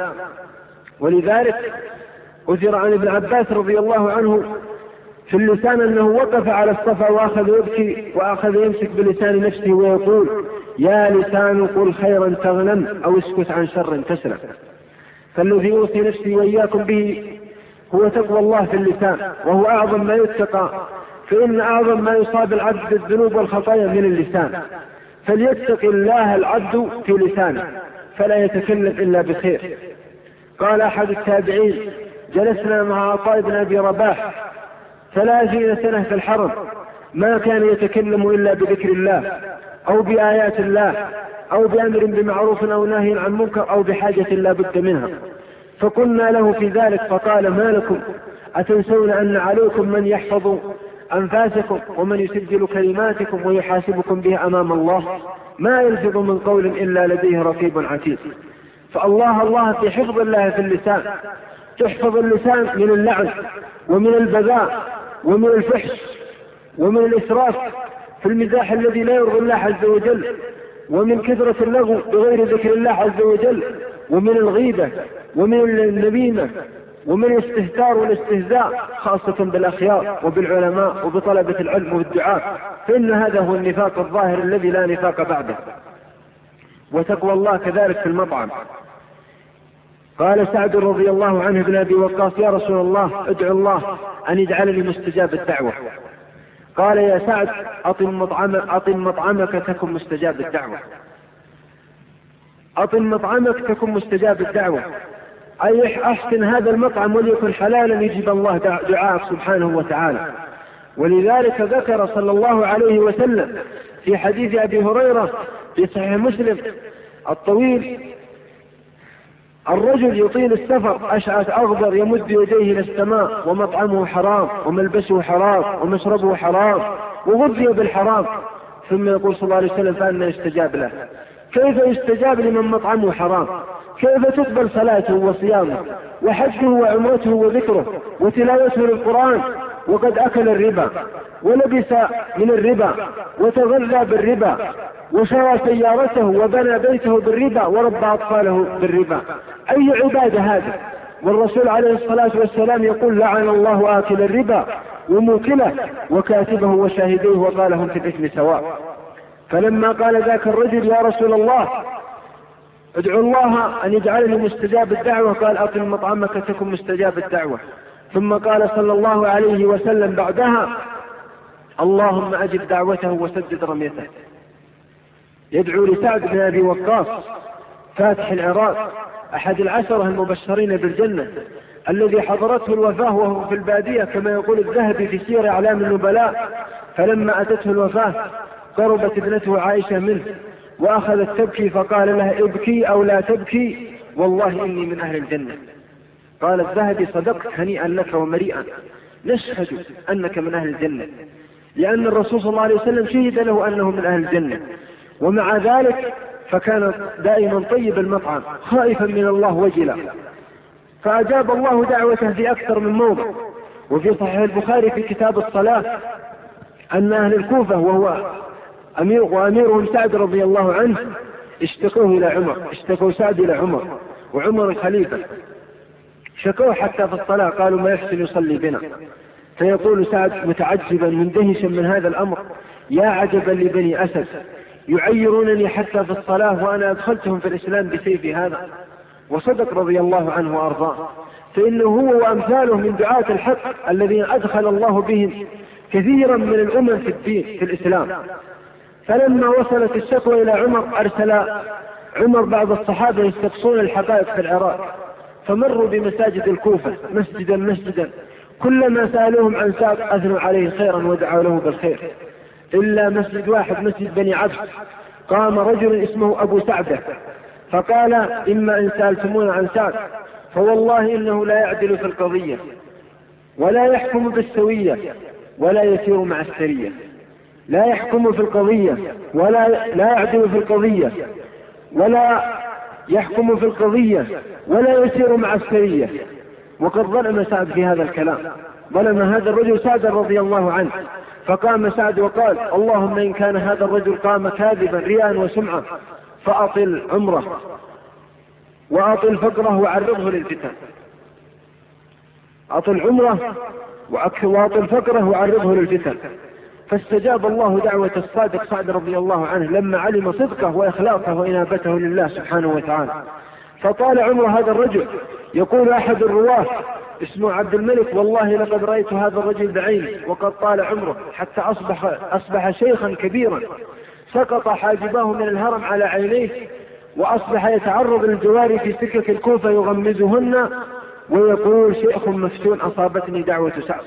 ولذلك أثر عن ابن عباس رضي الله عنه في اللسان أنه وقف على الصفا وأخذ يبكي وأخذ يمسك بلسان نفسه ويقول يا لسان قل خيرا تغنم أو اسكت عن شر تسلم. فالذي يوصي نفسي وإياكم به هو تقوى الله في اللسان، وهو أعظم ما يتقى، فإن أعظم ما يصاب العبد بالذنوب والخطايا من اللسان. فليتق الله العبد في لسانه فلا يتكلم إلا بخير. قال أحد التابعين جلسنا مع عطاء بن أبي رباح ثلاثين سنة في الحرم ما كان يتكلم إلا بذكر الله أو بآيات الله أو بأمر بمعروف أو نهي عن منكر أو بحاجة لا بد منها. فقلنا له في ذلك فقال ما لكم أتنسون أن عليكم من يحفظ أنفاسكم ومن يسجل كلماتكم ويحاسبكم بها أمام الله، ما يلفظ من قول إلا لديه رقيب عتيد. فالله الله في حفظ الله في اللسان، تحفظ اللسان من اللعن ومن البذاء ومن الفحش ومن الإسراف في المزاح الذي لا يرضي الله عز وجل، ومن كثرة اللغو بغير ذكر الله عز وجل، ومن الغيبة ومن النميمة ومن الاستهتار والاستهزاء خاصة بالأخيار وبالعلماء وبطلبة العلم وبالدعاء، فإن هذا هو النفاق الظاهر الذي لا نفاق بعده. وتقوى الله كذلك في المطعم. قال سعد رضي الله عنه ابن أبي وقاص يا رسول الله ادعو الله أن يجعلني مستجاب الدعوة. قال يا سعد أطم مطعمك, أطم مطعمك تكن مستجاب الدعوة، أطم مطعمك تكن مستجاب الدعوة، أي أحسن هذا المطعم وليكن حلالا يجيب الله دعاءك سبحانه وتعالى. ولذلك ذكر صلى الله عليه وسلم في حديث أبي هريرة في صحيح مسلم الطويل الرجل يطيل السفر أشعث أغبر يمد يديه إلى السماء ومطعمه حرام وملبسه حرام ومشربه حرام وغذي بالحرام، ثم يقول صلى الله عليه وسلم فأنا يستجاب له. كيف يستجاب لمن مطعمه حرام؟ كيف تقبل صلاته وصيامه وحجه وعمرته وذكره وتلاوته للقرآن وقد أكل الربا ولبس من الربا وتغذى بالربا وشرى سيارته وبنى بيته بالربا وربى أطفاله بالربا؟ أي عبادة هذه؟ والرسول عليه الصلاة والسلام يقول لعن الله آكل الربا وموكله وكاتبه وشاهديه وقال هم في الإثم سواء. فلما قال ذاك الرجل يا رسول الله ادعو الله أن يجعلني مستجاب الدعوة، قال أطم مطعمك تكن مستجاب الدعوة. ثم قال صلى الله عليه وسلم بعدها اللهم أجب دعوته وسدد رميته. يدعو لسعد بن أبي وقاص فاتح العراق أحد العشرة المبشرين بالجنة الذي حضرته الوفاة وهو في البادية كما يقول الذهبي في سير أعلام النبلاء. فلما أتته الوفاة قربت ابنته عائشة منه وأخذت تبكي فقال لها ابكي أو لا تبكي والله إني من أهل الجنة. قال الذهبي صدقت هنيئا لك ومريئا، نشهد أنك من أهل الجنة، لأن الرسول صلى الله عليه وسلم شهد له أنه من أهل الجنة. ومع ذلك فكان دائما طيب المطعم خائفا من الله وجلا، فأجاب الله دعوته في أكثر من موضع. وفي صحيح البخاري في كتاب الصلاة أن أهل الكوفة وهو أمير وأميرهم سعد رضي الله عنه اشتكوه إلى عمر، اشتكوا سعد إلى عمر وعمر الخليفة، شكوه حتى في الصلاة قالوا ما يحسن يصلي بنا. فيقول سعد متعجبا مندهشا من هذا الأمر يا عجبا لبني أسد يعيرونني حتى في الصلاة وأنا أدخلتهم في الإسلام بسيف هذا. وصدق رضي الله عنه وأرضاه. فإنه هو وأمثاله من دعاة الحق الذين أدخل الله بهم كثيرا من الأمم في الدين في الإسلام. فلما وصلت الشكوى إلى عمر أرسل عمر بعض الصحابة يستقصون الحقائق في العراق، فمروا بمساجد الكوفة مسجدا مسجدا، كلما سألوهم عن سعد أثنوا عليه خيرا ودعوا له بالخير، إلا مسجد واحد مسجد بني عبد قام رجل اسمه أبو سعدة فقال: إما إن سألتمون عن سعد فوالله إنه لا يعدل في القضية ولا يحكم بالسوية ولا يسير مع السرية. لا يحكم في القضية ولا لا يعدل في القضية ولا يحكم في القضية ولا يسير مع السرية. وقد ظلم سعد في هذا الكلام، ظلم هذا الرجل سعد رضي الله عنه. فقام سعد وقال: اللهم إن كان هذا الرجل قام كاذبا رياء وسمعة فأطل عمره وأطل فقره وعرضه للفتن. أطل عمره وأطل فقره وعرضه للفتن. فاستجاب الله دعوة الصادق سعد رضي الله عنه لما علم صدقه وإخلاصه وإنابته لله سبحانه وتعالى. فطال عمر هذا الرجل. يقول أحد الرواة اسمه عبد الملك: والله لقد رأيت هذا الرجل بعيني وقد طال عمره حتى أصبح, أصبح شيخا كبيرا، سقط حاجباه من الهرم على عينيه، وأصبح يتعرض للجواري في سكك الكوفة يغمزهن ويقول: شيخ مفتون أصابتني دعوة سعد.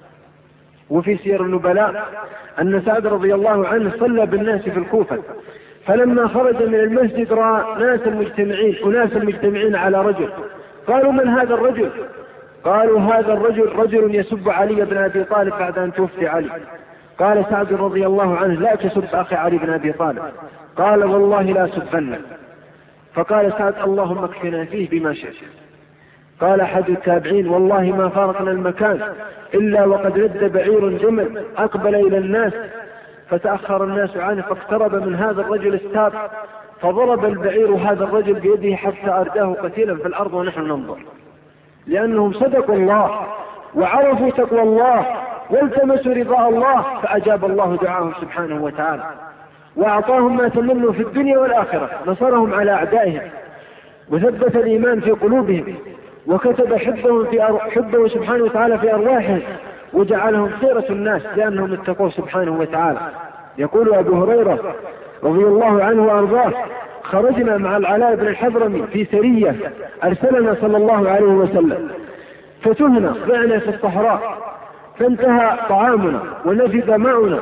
وفي سير النبلاء أن سعد رضي الله عنه صلى بالناس في الكوفة، فلما خرج من المسجد رأى ناسا مجتمعين أناسا مجتمعين على رجل. قالوا: من هذا الرجل؟ قالوا: هذا الرجل رجل يسب علي بن أبي طالب بعد أن توفي علي. قال سعد رضي الله عنه: لا تسب أخي علي بن أبي طالب. قال: والله لا سبنه. فقال سعد: اللهم اكفنا فيه بما شئت. قال أحد التابعين: والله ما فارقنا المكان إلا وقد رد بعير جمل أقبل إلى الناس فتأخر الناس عنه، فاقترب من هذا الرجل الساب فضرب البعير هذا الرجل بيده حتى أرداه قتيلا في الأرض ونحن ننظر، لأنهم صدقوا الله وعرفوا تقوى الله والتمسوا رضاء الله، فأجاب الله دعاهم سبحانه وتعالى وأعطاهم ما تمنوا في الدنيا والآخرة، نصرهم على أعدائهم وثبت الإيمان في قلوبهم وكتب حبهم, في أر... حبه سبحانه وتعالى في أرواحهم وجعلهم خيرة الناس لأنهم اتقوا سبحانه وتعالى. يقول أبو هريرة رضي الله عنه وأرضاه: خرجنا مع العلاء بن الحضرمي في سرية أرسلنا صلى الله عليه وسلم، فتهنا ضعنا في الصحراء، فانتهى طعامنا ونفد ماؤنا،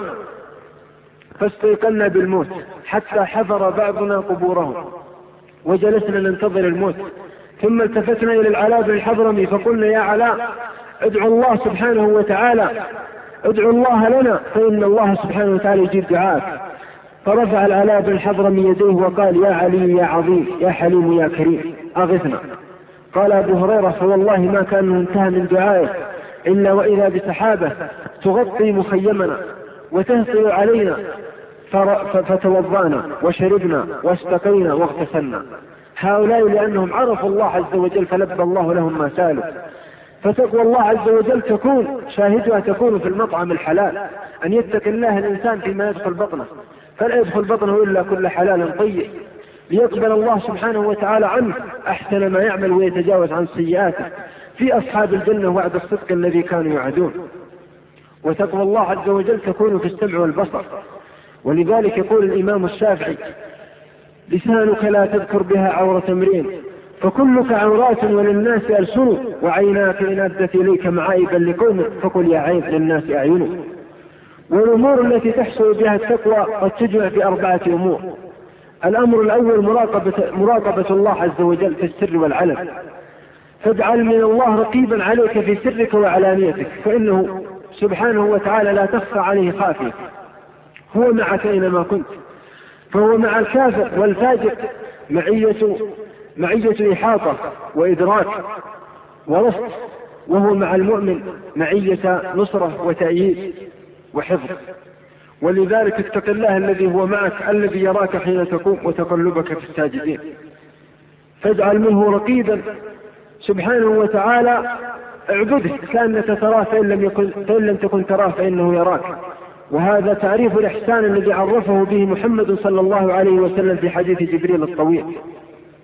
فاستيقنا بالموت حتى حفر بعضنا قبورهم وجلسنا ننتظر الموت، ثم التفتنا إلى العلاء بن الحضرمي فقلنا: يا علاء ادعو الله سبحانه وتعالى، ادعو الله لنا فإن الله سبحانه وتعالى يجيب دعاءك. فرفع العلاء بن الحضرمي يديه وقال: يا علي يا عظيم يا حليم يا كريم أغثنا. قال أبو هريرة: فوالله ما كان انتهى من دعائه إلا وإذا بسحابة تغطي مخيمنا وتهطل علينا، فتوضأنا وشربنا واستقينا واغتسلنا. هؤلاء لأنهم عرفوا الله عز وجل فلبى الله لهم ما سالوا. فتقوى الله عز وجل تكون شاهدها تكون في المطعم الحلال، أن يتقي الله الإنسان فيما يدخل بطنه، فلا يدخل بطنه إلا كل حلال طيب، ليقبل الله سبحانه وتعالى عنه أحسن ما يعمل ويتجاوز عن سيئاته. في أصحاب الجنة وعد الصدق الذي كانوا يعدون. وتقوى الله عز وجل تكون في السمع والبصر، ولذلك يقول الإمام الشافعي: لسانك لا تذكر بها عورة امرئ فكلك عورات وللناس ألسن، وعيناك إن أدت إليك معايبا لقوم فقل يا عيب للناس أعين. والأمور التي تحصل بها التقوى قد تجمع في أربعة أمور. الأمر الأول مراقبة, مراقبة الله عز وجل في السر والعلن، فاجعل من الله رقيبا عليك في سرك وعلانيتك، فإنه سبحانه وتعالى لا تخفى عليه خافية، هو معك أينما كنت. فهو مع الكافر والفاجر معية, معية إحاطة وإدراك ورصد، وهو مع المؤمن معية نصرة وتأييد وحفظ. ولذلك اتق الله الذي هو معك الذي يراك حين تقوم وتقلبك في الساجدين، فاجعل منه رقيبا سبحانه وتعالى، اعبده كأنك تراه فإن لم, يكن فإن لم تكن تراه فإنه يراك. وهذا تعريف الإحسان الذي عرفه به محمد صلى الله عليه وسلم في حديث جبريل الطويل.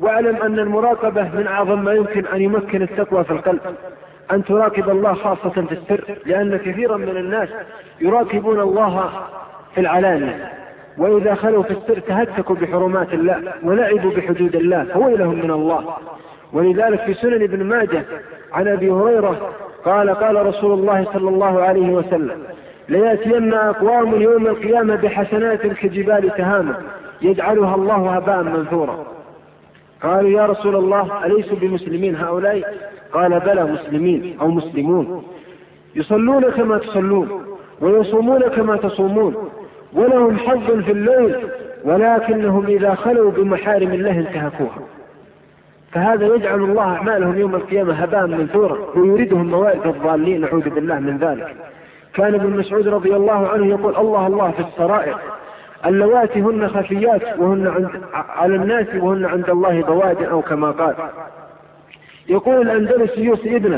واعلم أن المراقبة من أعظم ما يمكن أن يمكن التقوى في القلب، أن تراقب الله خاصة في السر، لأن كثيرا من الناس يراقبون الله في العلانية، وإذا خلوا في السر تهتكوا بحرمات الله ولعبوا بحدود الله فويلهم من الله. ولذلك في سنن ابن ماجه عن أبي هريرة قال قال رسول الله صلى الله عليه وسلم: ليأتين أقوام يوم القيامة بحسنات كجبال تهامة يجعلها الله هباء منثورا. قالوا: يا رسول الله أليسوا بمسلمين هؤلاء؟ قال: بلى مسلمين أو مسلمون، يصلون كما تصلون ويصومون كما تصومون ولهم حظ في الليل، ولكنهم إذا خلوا بمحارم الله انتهكوها. فهذا يجعل الله أعمالهم يوم القيامة هباء منثورا ويريدهم موائد الضالين، نعوذ بالله من ذلك. كان ابن مسعود رضي الله عنه يقول: الله الله في السرائر اللواتي هن خفيات وهن عند على الناس وهن عند الله بوادئ، أو كما قال. يقول الأندلس يوصي ابنه: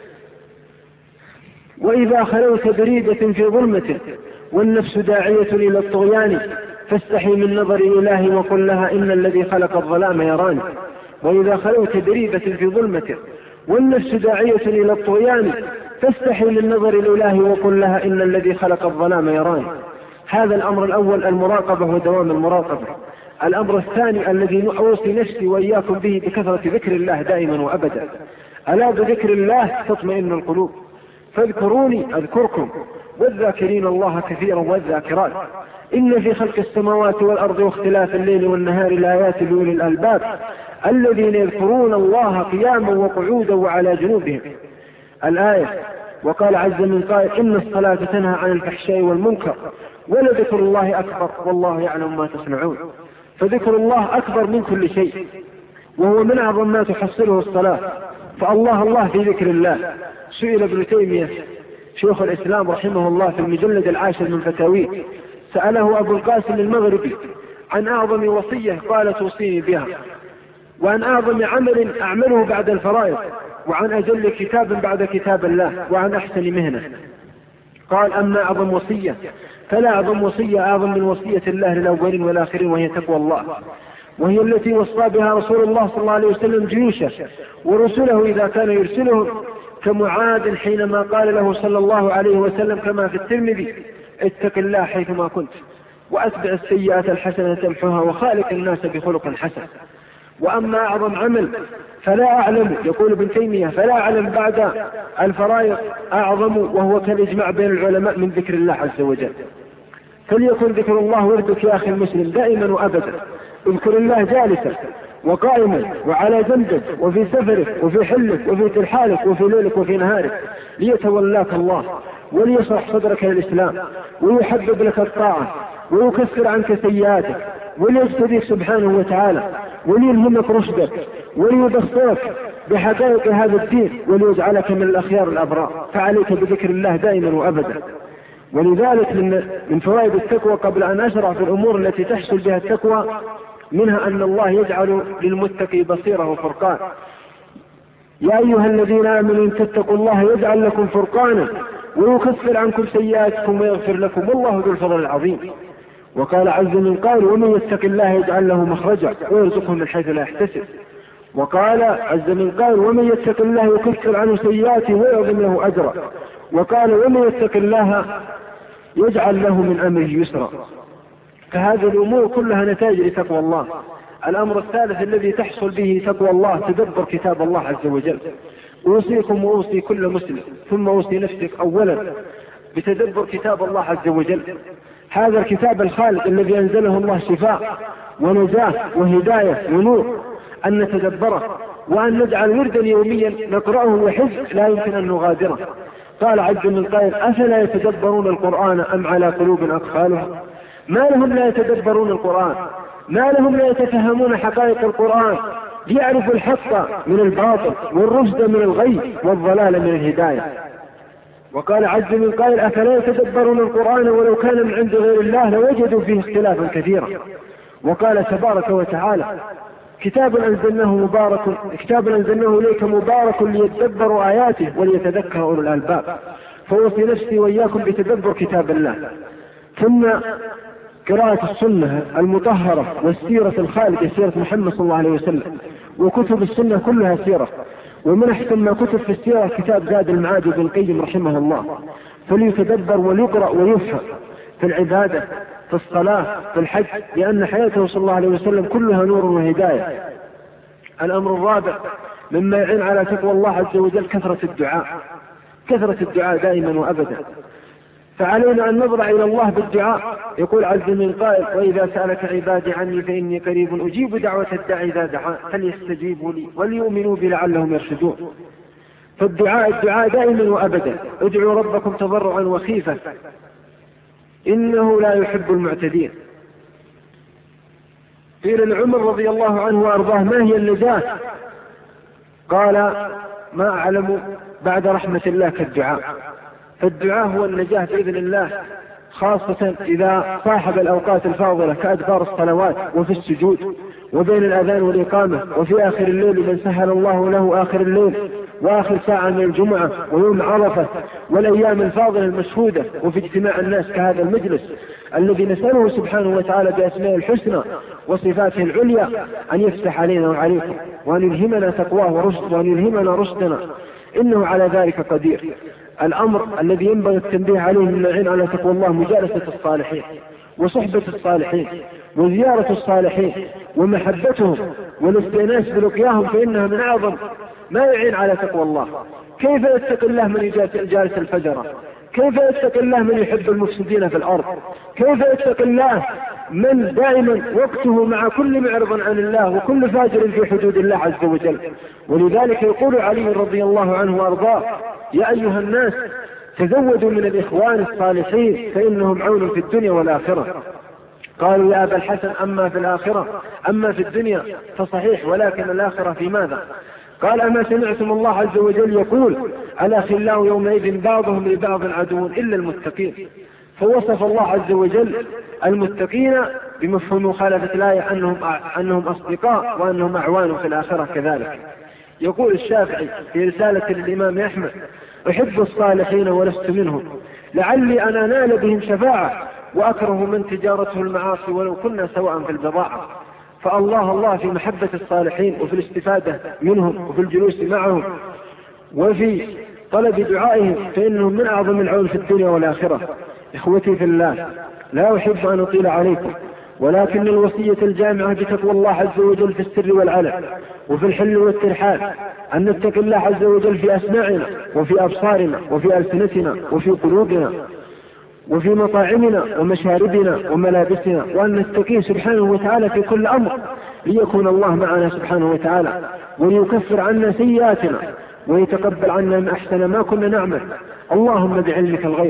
وإذا خلوت بريدة في ظلمة والنفس داعية إلى الطغيان فاستحي من نظر إله وقل لها إن الذي خلق الظلام يراني. وإذا خلوت بريدة في ظلمة والنفس داعية إلى الطغيان فاستحي من نظر الإله وقل لها إن الذي خلق الظلام يراني. هذا الأمر الأول، المراقبة ودوام المراقبة. الأمر الثاني الذي أوصي نفسي وإياكم به بكثرة ذكر الله دائما وأبدا. ألا بذكر الله تطمئن القلوب، فاذكروني أذكركم والذاكرين الله كثيرا والذاكرات. إن في خلق السماوات والأرض واختلاف الليل والنهار لآيات لأولي الألباب الذين يذكرون الله قياما وقعودا وعلى جنوبهم. الآية. وقال عز من قائل: إن الصلاة تنهى عن الفحشاء والمنكر ولذكر الله أكبر والله يعلم ما تصنعون. فذكر الله أكبر من كل شيء، وهو من أعظم ما تحصله الصلاة. فالله الله في ذكر الله. سئل ابن تيمية شيخ الإسلام رحمه الله في المجلد العاشر من فتاويه، سأله أبو القاسم المغربي عن أعظم وصية قال: توصيني بها، وعن أعظم عمل أعمله بعد الفرائض، وعن أجل كتاب بعد كتاب الله، وعن أحسن مهنة. قال: أما أعظم وصية فلا أعظم وصية أعظم من وصية الله للأولين والآخرين، وهي تقوى الله، وهي التي وصى بها رسول الله صلى الله عليه وسلم جيوشه ورسله إذا كان يرسلهم، كمعاذ حينما قال له صلى الله عليه وسلم كما في الترمذي: اتق الله حيثما كنت وأتبع السيئات الحسنة تمحها وخالق الناس بخلق حسن. وأما أعظم عمل فلا أعلم، يقول ابن تيمية، فلا أعلم بعد الفرائض أعظم، وهو كالإجماع بين العلماء من ذكر الله عز وجل. فليكن ذكر الله وردك يا أخي المسلم دائما وأبدا. اذكر الله جالسا وقائما وعلى جنبك وفي سفرك وفي حلك وفي ترحالك وفي ليلك وفي نهارك، ليتولاك الله وليشرح صدرك للإسلام ويحبب لك الطاعة ويكفر عنك سيئاتك وليجتبيك سبحانه وتعالى وليلهمك رشدك وليبصرك بحقائق هذا الدين وليجعلك من الأخيار الأبرار. فعليك بذكر الله دائما وأبدا. ولذلك من فوائد التقوى قبل أن أشرع في الأمور التي تحصل بها التقوى منها أن الله يجعل للمتقي بصيره فرقان. يا أيها الذين آمنوا إن تتقوا الله يجعل لكم فرقانا ويكفر عنكم سيئاتكم ويغفر لكم والله ذو الفضل العظيم. وقال عز من قال: ومن يتق الله يجعل له مخرجا ويرزقه من حيث لا يحتسب. وقال عز من قال: ومن يتق الله يكفر عنه سيئاته ويعظم له أجرا. وقال: ومن يتق الله يجعل له من أمره يسرا. فهذه الأمور كلها نتائج لتقوى الله. الأمر الثالث الذي تحصل به تقوى الله تدبر كتاب الله عز وجل. أوصيكم وأوصي كل مسلم ثم أوصي نفسك أولا بتدبر كتاب الله عز وجل. هذا الكتاب الخالد الذي أنزله الله شفاء ونجاة وهداية ونور، أن نتدبره وأن نجعل وردا يوميا نقرأه وحزب لا يمكن أن نغادره. قال عز من قائل: أفلا يتدبرون القرآن أم على قلوب أقفالها. ما لهم لا يتدبرون القرآن؟ ما لهم لا يتفهمون حقائق القرآن ليعرفوا الحق من الباطل والرشد من الغي والضلال من الهداية. وقال عز من قائل: أفلا يتدبرون القرآن ولو كان من عند غير الله لوجدوا فيه اختلافا كثيرا. وقال تبارك وتعالى: كتاب أنزلناه مبارك كتاب أنزلناه إليك مبارك ليتدبروا آياته وليتذكر أولو الألباب. فوصي نفسي وإياكم بتدبر كتاب الله، ثم قراءة السنة المطهرة والسيرة الخالدة سيرة محمد صلى الله عليه وسلم، وكتب السنة كلها سيرة، ومن أحسن ما كتب في السيرة كتاب زاد المعاد ابن القيم رحمه الله، فليتدبر وليقرأ ويفهم في العبادة، في الصلاة، في الحج، لأن حياته صلى الله عليه وسلم كلها نور وهداية. الأمر الرابع مما يعين على تقوى الله عز وجل كثرة الدعاء، كثرة الدعاء دائما وأبدا، فعلينا أن نضرع إلى الله بالدعاء. يقول عز من قائل: وإذا سألك عبادي عني فإني قريب أجيب دعوة الداعي إذا دعان فليستجيبوا لي وليؤمنوا بي لعلهم يرشدون. فالدعاء الدعاء دائما وأبدا. ادعوا ربكم تضرعا وخيفة إنه لا يحب المعتدين. قيل لعمر رضي الله عنه وأرضاه: ما هي النجاة؟ قال: ما أعلم بعد رحمة الله كالدعاء. فالدعاء هو النجاة بإذن الله، خاصة إذا صاحب الأوقات الفاضلة كأدبار الصلوات وفي السجود وبين الأذان والإقامة وفي آخر الليل من سهل الله له آخر الليل وآخر ساعة من الجمعة ويوم عرفة والأيام الفاضلة المشهودة، وفي اجتماع الناس كهذا المجلس الذي نسأله سبحانه وتعالى بأسماء الحسنى وصفاته العليا أن يفتح علينا وعليكم وأن يلهمنا تقواه ورشد وأن يلهمنا رشدنا، إنه على ذلك قدير. الأمر الذي ينبغي التنبيه عليه من العين على تقوى الله مجالسة الصالحين وصحبة الصالحين وزيارة الصالحين ومحبتهم والاستئناس بلقياهم، فإنها من أعظم ما يعين على تقوى الله. كيف يتقي الله من جالس الفجر؟ كيف يتقي الله من يحب المفسدين في الأرض؟ كيف يتقي الله من دائما وقته مع كل معرض عن الله وكل فاجر في حدود الله عز وجل؟ ولذلك يقول علي رضي الله عنه وأرضاه: يا أيها الناس تزودوا من الإخوان الصالحين فإنهم عون في الدنيا والآخرة. قالوا: يا أبا الحسن أما في الآخرة أما في الدنيا فصحيح، ولكن الآخرة في ماذا؟ قال: أما سمعتم الله عز وجل يقول: الأخلاء يومئذ بعضهم لبعض عدو إلا المتقين. فوصف الله عز وجل المتقين بمفهوم مخالفة الآية أنهم, أنهم أصدقاء وأنهم أعوان في الآخرة كذلك. يقول الشافعي في رسالة الإمام أحمد: أحب الصالحين ولست منهم لعلي أن أنال بهم شفاعة وأكره من تجارته المعاصي ولو كنا سواء في البضاعة. فالله الله في محبة الصالحين وفي الاستفادة منهم وفي الجلوس معهم وفي طلب دعائهم، فإنهم من أعظم العون في الدنيا والآخرة. إخوتي في الله، لا أحب أن أطيل عليكم، ولكن الوصية الجامعة بتقوى الله عز وجل في السر والعلن وفي الحل والترحال أن نتقي الله عز وجل في أسماعنا وفي أبصارنا وفي ألسنتنا وفي قلوبنا وفي مطاعمنا ومشاربنا وملابسنا، وأن نتقيه سبحانه وتعالى في كل أمر ليكون الله معنا سبحانه وتعالى وليكفر عنا سيئاتنا ويتقبل عنا من أحسن ما كنا نعمل. اللهم بعلمك الغيب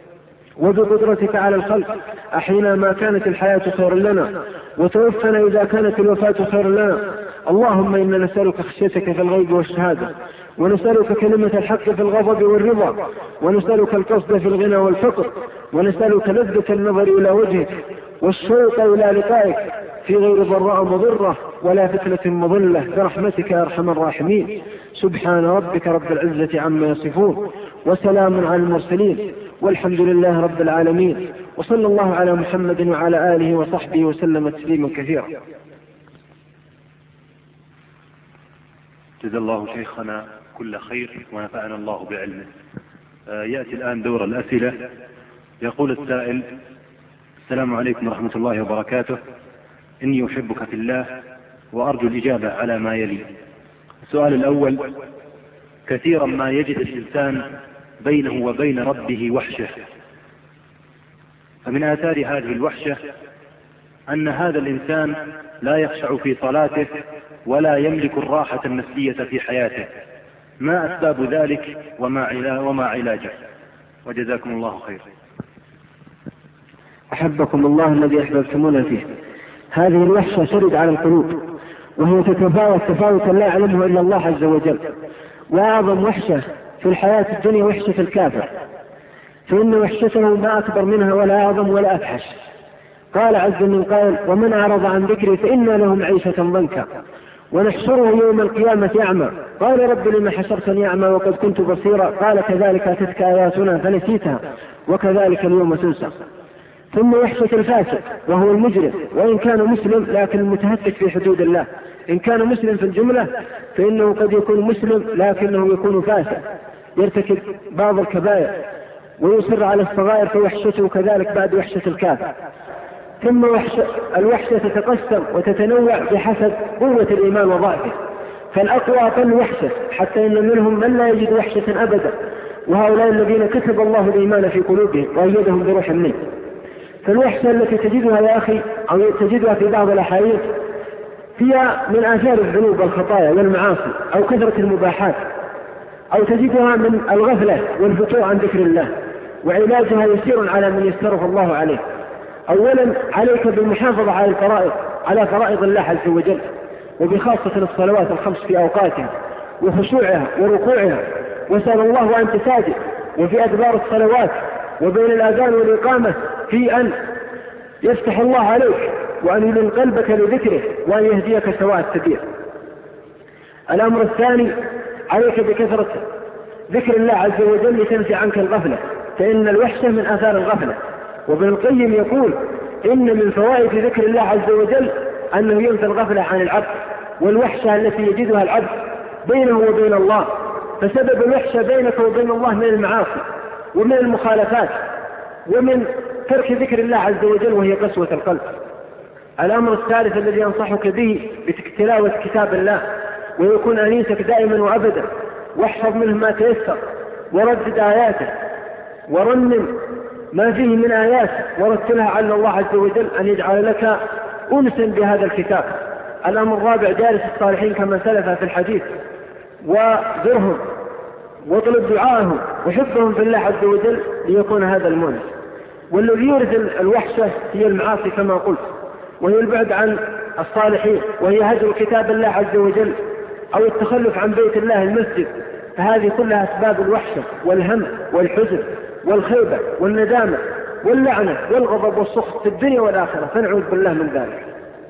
وبقدرتك على الخلق أحينا ما كانت الحياة خير لنا وتوفنا إذا كانت الوفاة خير لنا. اللهم إنا نسألك خشيتك في الغيب والشهادة، ونسألك كلمة الحق في الغضب والرضا، ونسألك القصد في الغنى والفقر، ونسألك لذة النظر إلى وجهك والشوق إلى لقائك في غير ضراء مضرة ولا فتنة مضلة برحمتك يا أرحم الراحمين. سبحان ربك رب العزة عما يصفون وسلام على المرسلين والحمد لله رب العالمين، وصلى الله على محمد وعلى آله وصحبه وسلم تسليما كثيرا. جزا الله شيخنا كل خير ونفعنا الله بعلمه. يأتي الآن دور الأسئلة. يقول السائل: السلام عليكم ورحمة الله وبركاته، إني أحبك في الله وأرجو الإجابة على ما يلي. السؤال الأول: كثيرا ما يجد الإنسان بينه وبين ربه وحشة، فمن آثار هذه الوحشة أن هذا الإنسان لا يخشع في صلاته ولا يملك الراحة النفسية في حياته. ما أسباب ذلك وما علاجه؟ وجزاكم الله خير. أحبكم الله الذي أحببتمونا فيه. هذه الوحشة ترد على القلوب وهي تتفاوت تفاوتا لا يعلمه إلا الله عز وجل. وأعظم وحشة في الحياة الدنيا وحشة الكافر، فإن وحشته ما أكبر منها ولا أعظم ولا أفحش. قال عز من قائل: ومن أعرض عن ذكري فإن له معيشة ضنكا ونحشره يوم القيامة أعمى. قال: رب لما حشرتني أعمى وقد كنت بصيرا؟ قال: كذلك أتتك آياتنا فنسيتها وكذلك اليوم تنسى. ثم وحشة الفاسق وهو المجرم، وإن كان مسلم لكن متهتك في حدود الله، إن كان مسلم في الجملة فإنه قد يكون مسلم لكنه يكون فاسق يرتكب بعض الكبائر ويصر على الصغائر فوحشته كذلك بعد وحشة الكافر. ثم وحشة الوحشة تتقسم وتتنوع بحسب قوة الإيمان وضعفه، فالأقوى أقل وحشة حتى إن منهم من لا يجد وحشة أبدا، وهؤلاء الذين كتب الله الإيمان في قلوبهم وأيدهم بروح منه. فالوحشة التي تجدها يا أخي أو تجدها في بعض الأحاديث هي من آثار الذنوب والخطايا والمعاصي أو كثرة المباحات، أو تجدها من الغفلة والفتور عن ذكر الله، وعلاجها يسير على من يسره الله عليه. أولا عليك بالمحافظة على الفرائض على فرائض الله عز وجل، وبخاصة الصلوات الخمس في أوقاتها وخشوعها وركوعها، وسأل الله أن تساجد وفي أدبار الصلوات وبين الأذان والإقامة في أن يفتح الله عليك وأن يلين قلبك لذكره وأن يهديك سواء السبيل. الأمر الثاني عليك بكثرة ذكر الله عز وجل لتنفي عنك الغفلة، فإن الوحشة من آثار الغفلة. وابن القيم يقول إن من فوائد ذكر الله عز وجل أنه ينفي الغفلة عن العبد والوحشة التي يجدها العبد بينه وبين الله. فسبب الوحشة بينك وبين الله من المعاصي ومن المخالفات ومن ترك ذكر الله عز وجل وهي قسوة القلب. الأمر الثالث الذي أنصحك به بتلاوة كتاب الله ويكون أنيسك دائما وأبدا، واحفظ منه ما تيسر وردد آياته ورنم ما فيه من آيات ورتلها على الله عز وجل أن يجعل لك أنسا بهذا الكتاب. الأمر الرابع جالس الصالحين كما سلف في الحديث وزرهم واطلب دعاءهم وحبهم في الله عز وجل ليكون هذا المؤنس. والذي يورث الوحشة هي المعاصي كما قلت، وهي البعد عن الصالحين، وهي هجر كتاب الله عز وجل أو التخلف عن بيت الله المسجد. فهذه كلها أسباب الوحشة والهم والحزن والخيبة والندامة واللعنة والغضب والسخط في الدنيا والآخرة، فنعوذ بالله من ذلك.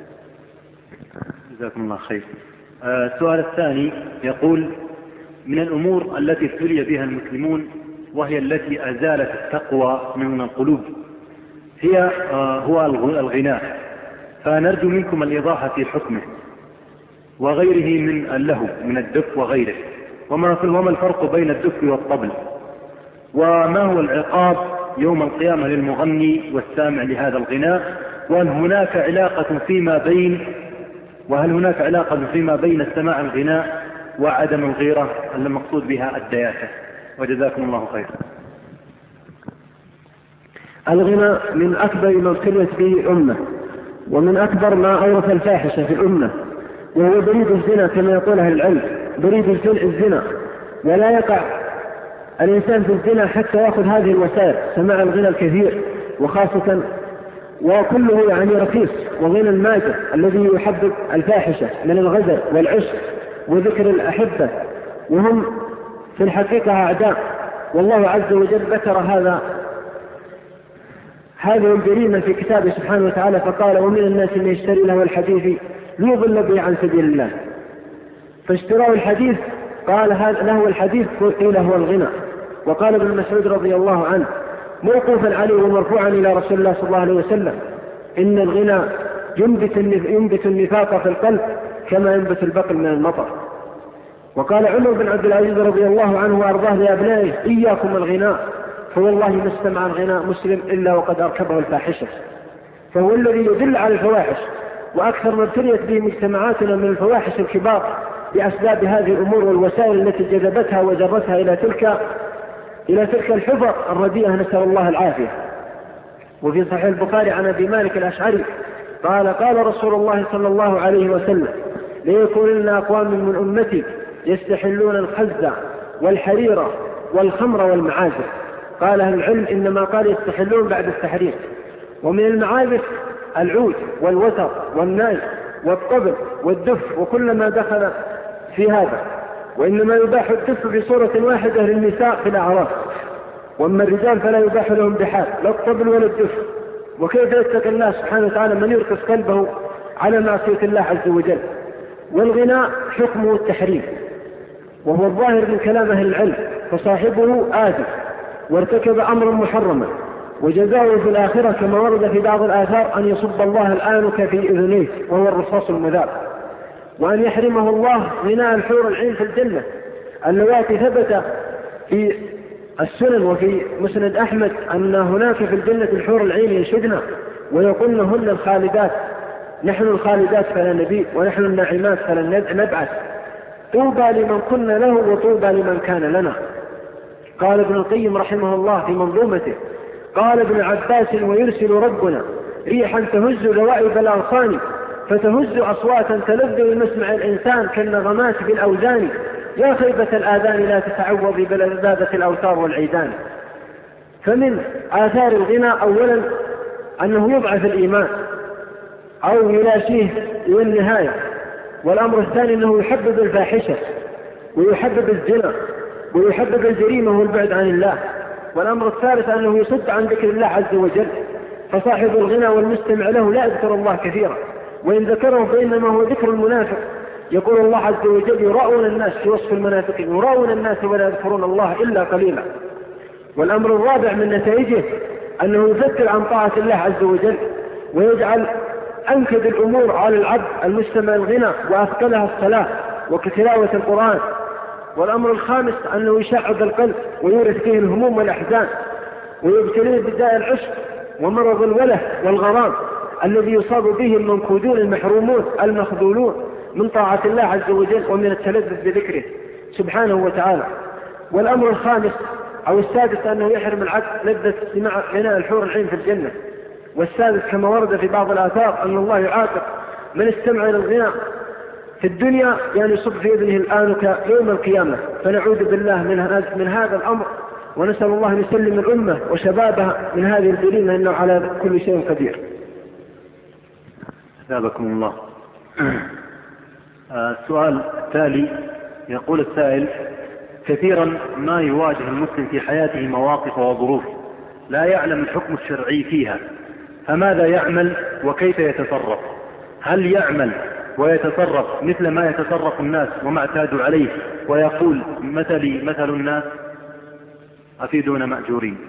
جزاكم الله خير. آه السؤال الثاني يقول: من الأمور التي ابتلي بها المسلمون وهي التي أزالت التقوى من القلوب هي آه هو الغناء، فنرجو منكم الإيضاح في حكمه وغيره من اللهو من الدف وغيره، وما وما الفرق بين الدف والطبل، وما هو العقاب يوم القيامة للمغني والسامع لهذا الغناء، وهل هناك علاقة فيما بين وهل هناك علاقة فيما بين السماع الغناء وعدم الغيرة المقصود بها الدياسة؟ وجزاكم الله خير. الغناء من أكبر ما ابتليت به الأمة، ومن أكبر ما أورث الفاحشة في الأمة، وهو بريد الزنا كما يقول أهل العلم، بريد الزنا. ولا يقع الإنسان في الزنا حتى يأخذ هذه الوسائل، سماع الغنى الكثير وخاصة وكله يعني رخيص، وغنى الماجد الذي يحبب الفاحشة من الغزل والعشق وذكر الأحبة، وهم في الحقيقة أعداء. والله عز وجل ذكر هذا هذه الجريمة في كتابه سبحانه وتعالى فقال: ومن الناس من يشتري له الحديث ليضل به عن سبيل الله. فاشتراء الحديث قال هذا له الحديث قيل هو الغنى. وقال ابن مسعود رضي الله عنه موقوفا عليه ومرفوعا إلى رسول الله صلى الله عليه وسلم: إن الغنى ينبت ينبت النفاق في القلب كما ينبت البقل من المطر. وقال عمر بن عبد العزيز رضي الله عنه وأرضاه لأبنائه: إياكم الغناء، فوالله ما استمع الغناء مسلم إلا وقد أركبه الفاحشة. فهو الذي يدل على الفواحش، وأكثر ما ابتليت به مجتمعاتنا من الفواحش الكبار بأسباب هذه الأمور والوسائل التي جذبتها وجرتها إلى تلك إلى تلك الحفر الرديئة، نسأل الله العافية. وفي صحيح البخاري عن أبي مالك الأشعري قال: قال رسول الله صلى الله عليه وسلم: ليكونن أقوام من أمتي يستحلون الخز والحريرة والخمر والمعازف. قال أهل العلم إنما قال يستحلون بعد التحريم. ومن المعازف العود والوتر والناي والطبل والدف وكل ما دخل في هذا، وإنما يباح الدف بصورة واحدة للنساء في الأعراس، وأما الرجال فلا يباح لهم بحال لا الطبل ولا الدف. وكيف يتقي الله سبحانه وتعالى من يركز قلبه على معصية الله عز وجل؟ والغناء حكمه التحريم، وهو الظاهر من كلام أهل العلم، فصاحبه آثم وارتكب أمرا محرما، وجزاؤه في الآخرة كما ورد في بعض الآثار أن يصب الله الآنك في أذنيه وهو الرصاص المذاب. وأن يحرمه الله غناء الحور العين في الجنة اللواتي ثبت في السنن وفي مسند أحمد أن هناك في الجنة الحور العين ينشدنا ويقولن هن الخالدات، نحن الخالدات فلا نبيد، ونحن الناعمات فلن نبعث، طوبى لمن كنا له وطوبى لمن كان لنا. قال ابن القيم رحمه الله في منظومته: قال ابن عباس: ويرسل ربنا ريحا تهز لوائب الأغصان فتهز أصواتا تلذ بمسمع الإنسان كالنغمات بالأوزان، يا خيبة الآذان لا تتعوض بلذاذة الأوتار والعيدان. فمن آثار الغنى أولا أنه يضعف الإيمان أو يلاشيه إلى النهاية، والأمر الثاني أنه يحبب الفاحشة ويحبب الزنا ويحبب الجريمة والبعد عن الله، والأمر الثالث أنه يصد عن ذكر الله عز وجل، فصاحب الغنى والمستمع له لا يذكر الله كثيرا، وإن ذكره فإنما هو ذكر المنافق. يقول الله عز وجل: يراؤون الناس، في وصف المنافقين: يراؤون الناس ولا يذكرون الله إلا قليلا. والأمر الرابع من نتائجه أنه يذكر عن طاعة الله عز وجل ويجعل أنكد الأمور على العبد المستمع الغنى وأثقلها الصلاة وكتلاوة القرآن. والأمر الخامس أنه يشعب القلب ويورث فيه الهموم والأحزان ويبتليه بداء العشق ومرض الوله والغرام الذي يصاب به المنكودون المحرومون المخذولون من طاعة الله عز وجل ومن التلذذ بذكره سبحانه وتعالى. والأمر الخامس أو السادس أنه يحرم العبد لذة استماع غناء الحور العين في الجنة. والسادس كما ورد في بعض الآثار أن الله يعاقب من استمع إلى الغناء في الدنيا يعني يصب في إذنه الآنك يوم القيامة، فنعوذ بالله من هذا الأمر، ونسأل الله أن يسلم الأمة وشبابها من هذه الجريمة، إنه على كل شيء قدير. أثابكم الله. السؤال التالي يقول السائل: كثيرا ما يواجه المسلم في حياته مواقف وظروف لا يعلم الحكم الشرعي فيها، فماذا يعمل وكيف يتصرف؟ هل يعمل ويتصرف مثل ما يتصرف الناس وما اعتادوا عليه ويقول مثلي مثل الناس؟ أفيدون مأجورين.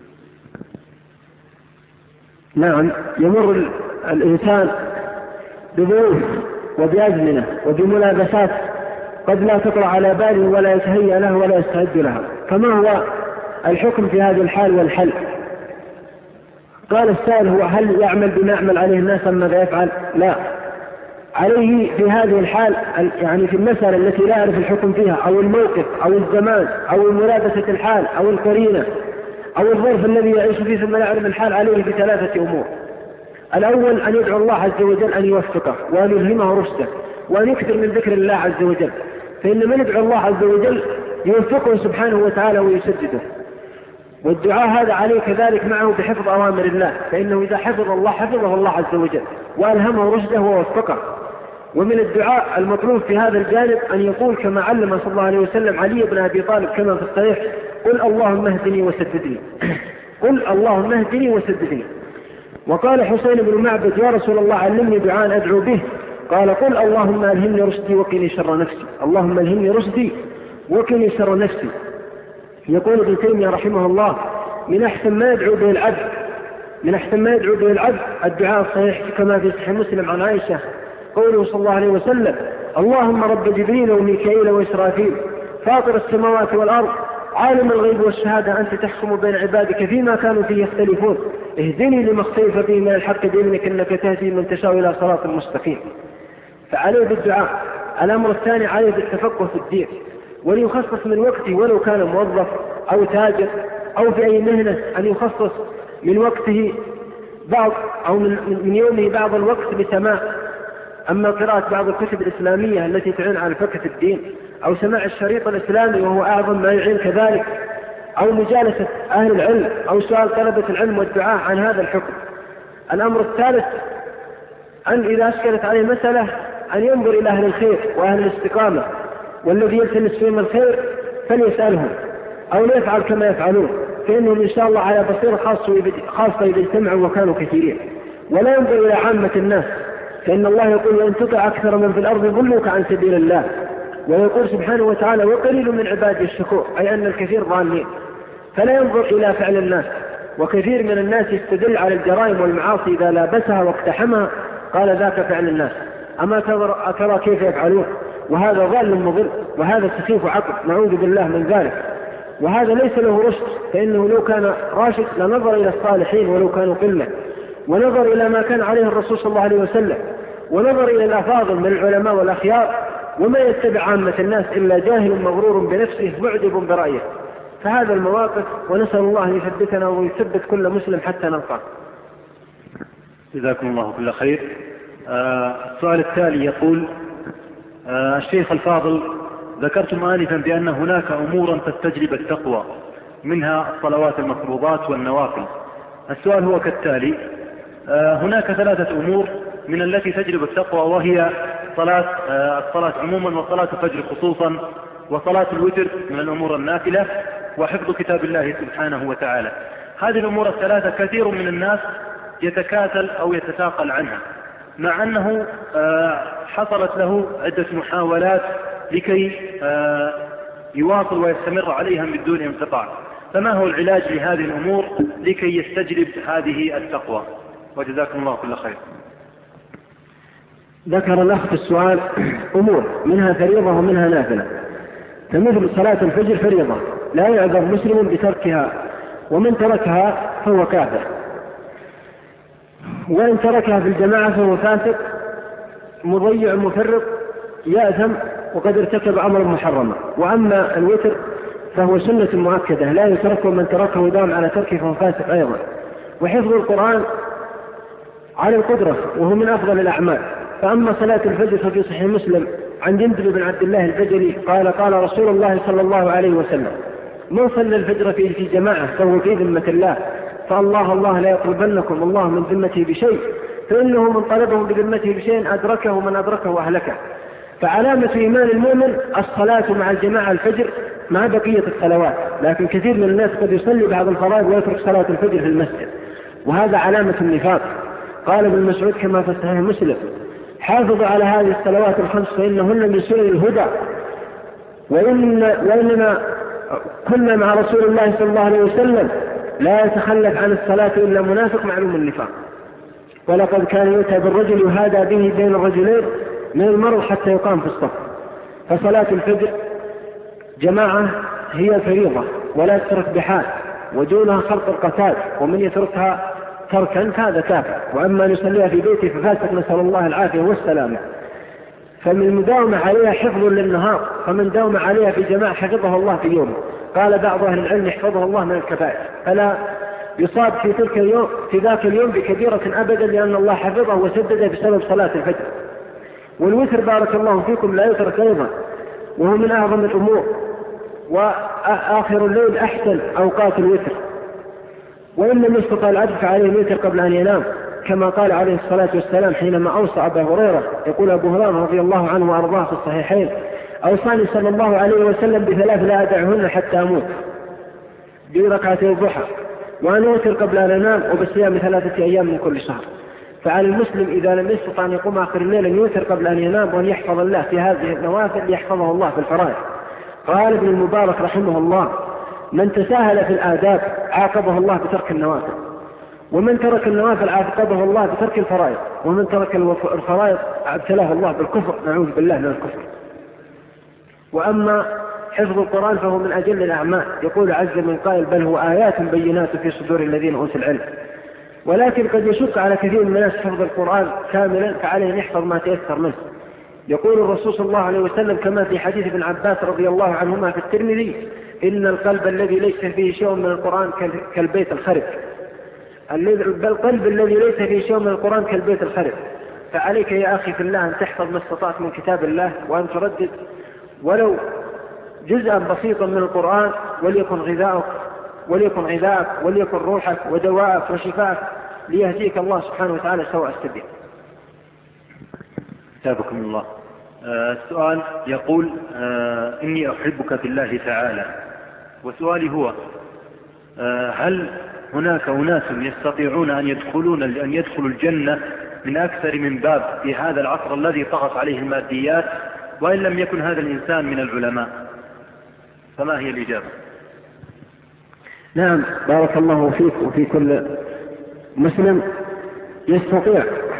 نعم، يمر الإنسان بظروف وبأزمنة وبملابسات قد لا تطلع على باله ولا يتهيأ له ولا يستعد لها، فما هو الحكم في هذه الحال والحل؟ قال السائل: هو هل يعمل بما يعمل عليه الناس أم ماذا يفعل؟ لا، عليه في هذه الحال يعني في المسألة التي لا يعرف الحكم فيها أو الموقف أو الزمان أو ملابسة الحال أو القرينة أو الظرف الذي يعيش فيه ثم لا يعرف الحال، عليه بثلاثة أمور. الأول أن يدعو الله عز وجل أن يوفقه وأن يلهمه رشده وأن يكثر من ذكر الله عز وجل، فإن من يدعو الله عز وجل يوفقه سبحانه وتعالى ويسدده. والدعاء هذا عليه كذلك معه بحفظ أوامر الله، فإنه إذا حفظ الله حفظه الله عز وجل وألهمه رشده ووفقه. ومن الدعاء المطلوب في هذا الجانب أن يقول كما علم صلى الله عليه وسلم علي بن أبي طالب كما في الصحيح: قل اللهم اهدني وسددني، قل اللهم اهدني وسددني. وقال حسين بن معبد: يا رسول الله علمني دعاء أدعو به. قال: قل اللهم ألهمني رشدي وقني شر نفسي، اللهم ألهمني رشدي وقني شر نفسي. يقول ابن تيمية رحمه الله: من أحسن ما يدعو به العبد من أحسن ما يدعو به العبد الدعاء الصحيح كما في صحيح مسلم عن عائشة قوله صلى الله عليه وسلم: اللهم رب جبريل وميكائيل وإسرافيل فاطر السماوات والأرض عالم الغيب والشهادة أنت تحكم بين عبادك فيما كانوا فيه يختلفون اهدني لما اختلف فيه من الحق بإذنك إنك تهدي من تشاء إلى صراط مستقيم. فعليه بالدعاء. الأمر الثاني عليه بالتفقه في الدين، وليخصص من وقته ولو كان موظف أو تاجر أو في أي مهنة أن يخصص من وقته بعض أو من يومه بعض الوقت بسماع أما قراءة بعض الكتب الإسلامية التي تعين على الفقه في الدين، أو سماع الشريط الإسلامي وهو أعظم ما يعين كذلك، أو مجالسة أهل العلم، أو سؤال طلبة العلم والدعاء عن هذا الحكم. الأمر الثالث أن إذا أشكلت عليه مسألة أن ينظر إلى أهل الخير وأهل الاستقامة، والذي يلتمس فيهم الخير فليسألهم أو ليفعل كما يفعلون، فإنهم إن شاء الله على بصيرة خاصة إذا اجتمعوا وكانوا كثيرين. ولا ينظر إلى عامة الناس، فإن الله يقول: وإن تطع أكثر من في الأرض يضلوك عن سبيل الله. ويقول سبحانه وتعالى: وقليل من عبادي الشكور، أي أن الكثير ضالين. فلا ينظر إلى فعل الناس. وكثير من الناس يستدل على الجرائم والمعاصي إذا لابسها واقتحمها قال ذاك فعل الناس. أما ترى كيف يفعلون؟ وهذا ضال مضل، وهذا سخيف عقل، نعوذ بالله من ذلك. وهذا ليس له رشد، فإنه لو كان راشد لنظر إلى الصالحين ولو كانوا قلة، ونظر إلى ما كان عليه الرسول صلى الله عليه وسلم، ونظر إلى الأفاضل من العلماء والأخيار. وما يتبع عامة الناس إلا جاهل مغرور بنفسه معجب برأيه. فهذا المواقف، ونسأل الله أن يثبتنا ويثبت كل مسلم حتى نلقاه. جزاكم الله كل خير. آه السؤال التالي يقول: آه الشيخ الفاضل، ذكرتم آنفا بأن هناك أمورا تستجلب التقوى، منها الصلوات المفروضات والنوافل. السؤال هو كالتالي: آه هناك ثلاثة أمور من التي تجلب التقوى، وهي صلاة آه الصلاة عموما، وصلاة الفجر خصوصا، وصلاة الوتر من الأمور النافلة، وحفظ كتاب الله سبحانه وتعالى. هذه الأمور الثلاثة كثير من الناس يتكاسل أو يتثاقل عنها، مع أنه آه حصلت له عدة محاولات لكي آه يواصل ويستمر عليها من دون انقطاع. فما هو العلاج لهذه الأمور لكي يستجلب هذه التقوى؟ وجزاكم الله كل خير. ذكر الأخ في السؤال أمور منها فريضة ومنها نافلة، فمثل صلاة الفجر فريضة لا يعذر مسلم بتركها، ومن تركها فهو كافر، وإن تركها في الجماعة فهو فاسق مضيع مفرط يأثم وقد ارتكب أمرا محرما. وأما الوتر فهو سنة مؤكدة لا يترك، ومن تركه دام على تركه فهو فاسق أيضا. وحفظ القرآن على القدرة وهو من أفضل الأعمال. فأما صلاة الفجر ففي صحيح مسلم عن جندب بن عبد الله البجلي قال: قال رسول الله صلى الله عليه وسلم: من صلى الفجر في في جماعة فهو في ذمة الله، فالله الله لا يطلبنكم الله من ذمته بشيء، فإنه من طلبه بذمته بشيء أدركه من أدركه وأهلكه. فعلامة إيمان المؤمن الصلاة مع الجماعة الفجر مع بقية الصلوات، لكن كثير من الناس قد يصلي بعض الفرائض ويترك صلاة الفجر في المسجد، وهذا علامة النفاق. قال ابن مسعود كما في صحيح مسلم: حافظوا على هذه الصلوات الخمس فإنهن من سنن الهدى، وإن وإننا كنا مع رسول الله صلى الله عليه وسلم لا يتخلف عن الصلاة إلا منافق معلوم النفاق. ولقد كان يؤتى بالرجل يهادى به بين الرجلين من المرض حتى يقام في الصف. فصلاة الفجر جماعة هي الفريضة ولا تترك بحال، ودونها خلق القتال، ومن يتركها تركا هذا كافر. وأما نصليها في بيته ففاسق، نسأل الله العافية والسلامة. فمن المداومة عليها حفظ للنهار، فمن داوم عليها في جماعة حفظه الله في يوم. قال بعض أهل العلم: يحفظه الله من الكبائر، فلا يصاب في تلك اليوم في ذاك اليوم بكبيرة أبدا، لأن الله حفظه وسدده بسبب صلاة الفجر. والوتر بارك الله فيكم لا يترك أيضا، وهو من أعظم الأمور، وآخر الليل أحسن أوقات الوتر. وإن لم يستطع العبد فعليه الوتر قبل أن ينام، كما قال عليه الصلاة والسلام حينما أوصى أبا هريرة. يقول أبو هريرة رضي الله عنه وأرضاه في الصحيحين: أوصاني صلى الله عليه وسلم بثلاث لا أدعهن حتى أموت، بركعتي الضحى، وأن أوتر قبل أن أنام، وبصيام ثلاثة أيام من كل شهر. فعلى المسلم إذا لم يستطع أن يقوم آخر الليل أن يوتر قبل أن ينام، وأن يحفظ الله في هذه النوافل ليحفظه الله في الفرائض. قال ابن المبارك رحمه الله: من تساهل في الآداب عاقبه الله بترك النوافل، ومن ترك النوافل عاقبه الله بترك الفرائض، ومن ترك الفرائض ابتلاه الله بالكفر، نعوذ بالله من الكفر. وأما حفظ القرآن فهو من أجل الأعمال. يقول عز من قائل: بل هو آيات بينات في صدور الذين أوتوا العلم. ولكن قد يشق على كثير من الناس حفظ القرآن كاملا، فعليه أن يحفظ ما تيسر منه. يقول الرسول صلى الله عليه وسلم كما في حديث ابن عباس رضي الله عنهما في الترمذي: إن القلب الذي ليس فيه شيء من القرآن كالبيت الخرب. بل القلب الذي ليس فيه شيء من القرآن كالبيت الخرب. فعليك يا أخي في الله أن تحفظ ما استطعت من كتاب الله، وأن تردد ولو جزءا بسيطا من القرآن، وليكن غذاؤك وليكن غذاءك وليكن روحك ودواءك وشفاءك، ليهديك الله سبحانه وتعالى سواء السبيل. تابكم الله. آه السؤال يقول: آه إني أحبك في الله تعالى، وسؤالي هو: آه هل هناك أناس يستطيعون أن يدخلون أن يدخلوا الجنة من أكثر من باب في هذا العصر الذي طغت عليه الماديات، وإن لم يكن هذا الإنسان من العلماء؟ فما هي الإجابة؟ نعم، بارك الله فيك وفي كل مسلم يستطيع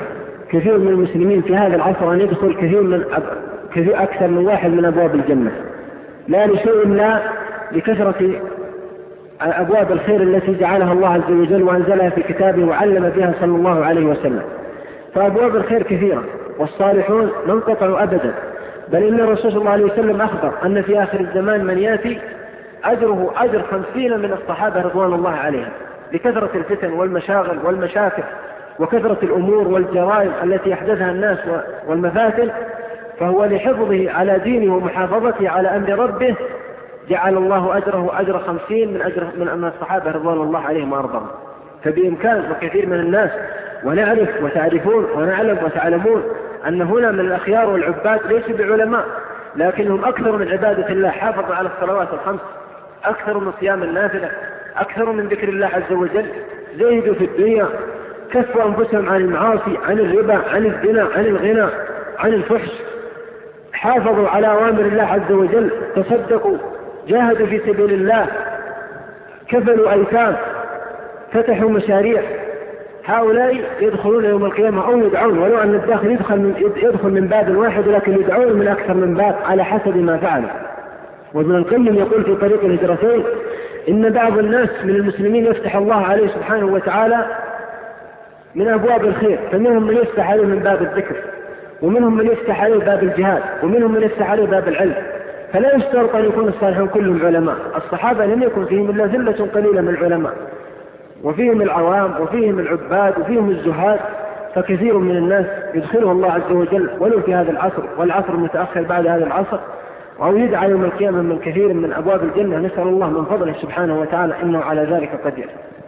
كثير من المسلمين في هذا العصر أن يدخل كثير من كثير أكثر من واحد من أبواب الجنة، لا لشيء لا لكثرة أبواب الخير التي جعلها الله عز وجل وأنزلها في كتابه وعلم بها صلى الله عليه وسلم. فأبواب الخير كثيرة والصالحون لا انقطعوا أبدا، بل إن الرسول صلى الله عليه وسلم أخبر أن في آخر الزمان من يأتي أجره أجر خمسين من الصحابة رضوان الله عليهم، لكثرة الفتن والمشاغل والمشاكل وكثرة الأمور والجرائم التي يحدثها الناس والمفاتن، فهو لحفظه على دينه ومحافظته على أمر ربه جعل الله أجره أجر خمسين من أجر من الصحابة رضوان الله عليهم وأرضاهم. فبإمكان وكثير من الناس ونعرف وتعرفون ونعلم وتعلمون أن هنا من الأخيار والعباد ليسوا بعلماء، لكنهم أكثر من عبادة الله، حافظوا على الصلوات الخمس، أكثر من صيام النافلة، أكثر من ذكر الله عز وجل، زهدوا في الدنيا، كفوا أنفسهم عن المعاصي، عن الربا، عن الزنا، عن الغنى، عن الفحش، حافظوا على أوامر الله عز وجل، تصدقوا، جاهدوا في سبيل الله، كفلوا أيتام، فتحوا مشاريع. هؤلاء يدخلون يوم القيامة أو يدعون، ولو أن الداخل يدخل من, يدخل من باب واحد لكن يدعون من أكثر من باب على حسب ما فعلوا. وابن القيم يقول في طريق الهجرتين إن بعض الناس من المسلمين يفتح الله عليه سبحانه وتعالى من أبواب الخير، فمنهم من يفتح عليه من باب الذكر، ومنهم من يفتح عليه باب الجهاد، ومنهم من يفتح عليه باب العلم. فلا يشترط أن يكون الصالحون كلهم علماء، الصحابة لم يكن فيهم إلا ذلة قليلة من العلماء، وفيهم العوام وفيهم العباد وفيهم الزهاد، فكثير من الناس يدخله الله عز وجل ولو في هذا العصر والعصر المتأخر بعد هذا العصر، أو يدعى يوم القيامة من كثير من أبواب الجنة. نسأل الله من فضله سبحانه وتعالى إنه على ذلك قدير.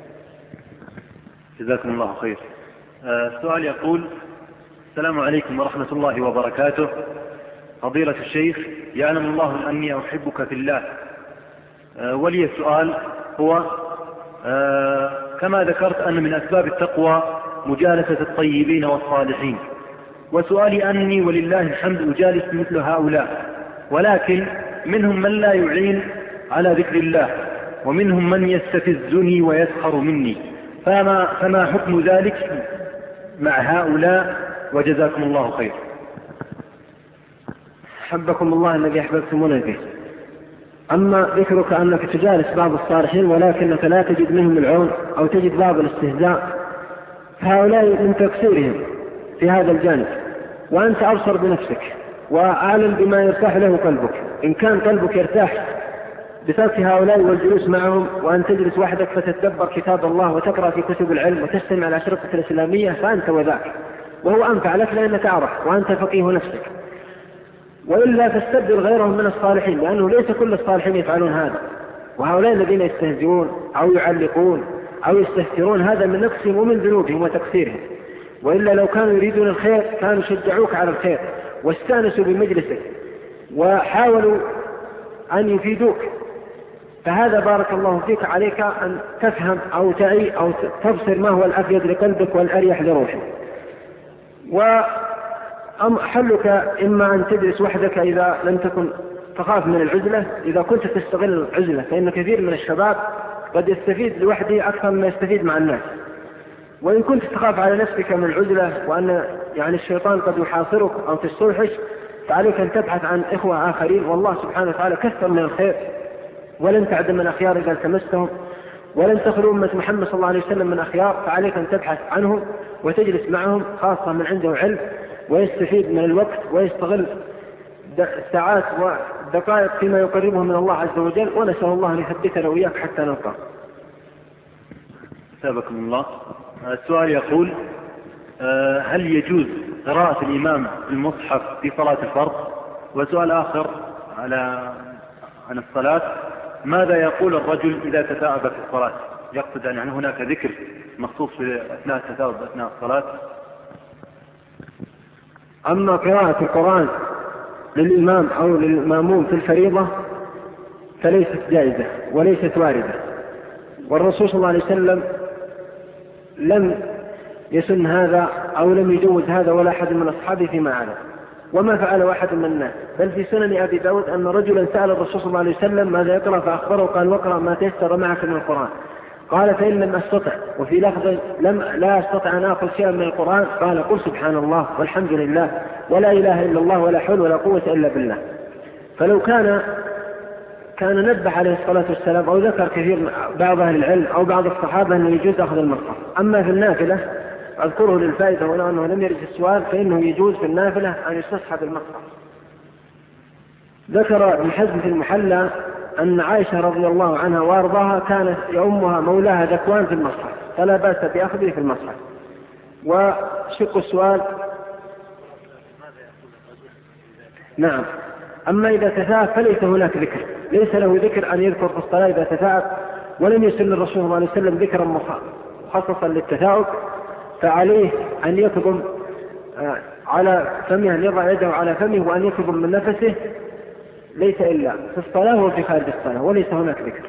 جزاكم الله خير. السؤال يقول: السلام عليكم ورحمة الله وبركاته. فضيلة الشيخ، يعلم الله أني أحبك في الله، ولي السؤال هو: كما ذكرت أن من أسباب التقوى مجالسة الطيبين والصالحين، وسؤالي أني ولله الحمد أجالس مثل هؤلاء، ولكن منهم من لا يعين على ذكر الله، ومنهم من يستفزني ويسخر مني، فما, فما حكم ذلك مع هؤلاء؟ وجزاكم الله خير. حبكم الله الذي أحببتمونا به. أما ذكرك أنك تجالس بعض الصالحين ولكنك لا تجد منهم العون أو تجد بعض الاستهزاء، فهؤلاء من تقصيرهم في هذا الجانب، وأنت أبصر بنفسك وأعلم بما يرتاح له قلبك. إن كان قلبك يرتاح بترك هؤلاء والجلوس معهم، وأن تجلس وحدك فتتدبر كتاب الله وتقرأ في كتب العلم وتستمع الأشرطة الإسلامية، فأنت وذاك، وهو أنفع لك لأنك أعرف وأنت فقيه نفسك. وإلا تستبدل غيرهم من الصالحين، لأنه ليس كل الصالحين يفعلون هذا، وهؤلاء الذين يستهزئون أو يعلقون أو يستهترون هذا من نقصهم ومن ذنوبهم وتقصيرهم. وإلا لو كانوا يريدون الخير كانوا شجعوك على الخير واستانسوا بمجلسك وحاولوا أن يفيدوك. فهذا بارك الله فيك عليك أن تفهم أو تعي أو تبصر ما هو الأفيد لقلبك والأريح لروحك. وحلك إما أن تجلس وحدك إذا لم تكن تخاف من العزلة، إذا كنت تستغل العزلة، فإن كثير من الشباب قد يستفيد لوحده أكثر مما يستفيد مع الناس. وإن كنت تخاف على نفسك من العزلة وأن يعني الشيطان قد يحاصرك أو تستوحش، فعليك أن تبحث عن إخوة آخرين، والله سبحانه وتعالى كثر من الخير، ولن تعدم من أخيار إذا التمستهم، ولن تخلو أمة محمد صلى الله عليه وسلم من أخيار. فعليك أن تبحث عنهم وتجلس معهم، خاصة من عنده علم ويستفيد من الوقت ويستغل الساعات والدقائق فيما يقربه من الله عز وجل. ونسأل الله أن يثبتنا وإياك حتى نلقى. سابقكم الله. السؤال يقول: هل يجوز قراءة الإمام المصحف في صلاة الفرض؟ وسؤال آخر على عن الصلاة: ماذا يقول الرجل إذا تثاءب في الصلاة؟ يقصد أن يعني هناك ذكر مخصوص في أثناء التثاؤب أثناء الصلاة. أما قراءة القرآن للإمام أو للمأموم في الفريضة فليست جائزة وليست واردة، والرسول صلى الله عليه وسلم لم يسن هذا أو لم يجوز هذا ولا أحد من أصحابه فيما أعلم، وما فعل أحد من الناس. بل في سنن أبي داود أن رجلا سأل الرسول صلى الله عليه وسلم ماذا يقرأ، فأخبره قال: واقرأ ما تيسر معك من القرآن. قال فإن لم أستطع، وفي لفظ لم لا أستطع أن آخذ شيئا من القرآن قال قل سبحان الله والحمد لله ولا إله إلا الله ولا حول ولا قوة إلا بالله. فلو كان كان نبه عليه الصلاة والسلام أو ذكر كثير بعض أهل العلم أو بعض الصحابة أنه يجوز أخذ المصحف. أما في النافلة أذكره للفائدة ولو أنه لم يرد السؤال فإنه يجوز في النافلة أن يستصحب المصحف. ذكر ابن حزم في المحلى أن عائشة رضي الله عنها وارضاها كانت يؤمها مولاها ذكوان في المصحف فلا بأس بأخذه في المصحف. وشق السؤال نعم. أما إذا تثاءب فليس هناك ذكر، ليس له ذكر أن يذكر في الصلاة إذا تثاءب، ولم يسن الرسول صلى الله عليه وسلم ذكرا مخصصا للتثاؤب، فعليه أن يكظم على فمه، أن يضع يده على فمه وأن يكظم من نفسه، ليس إلا في الصلاة وفي خارج الصلاة، وليس هناك ذكر.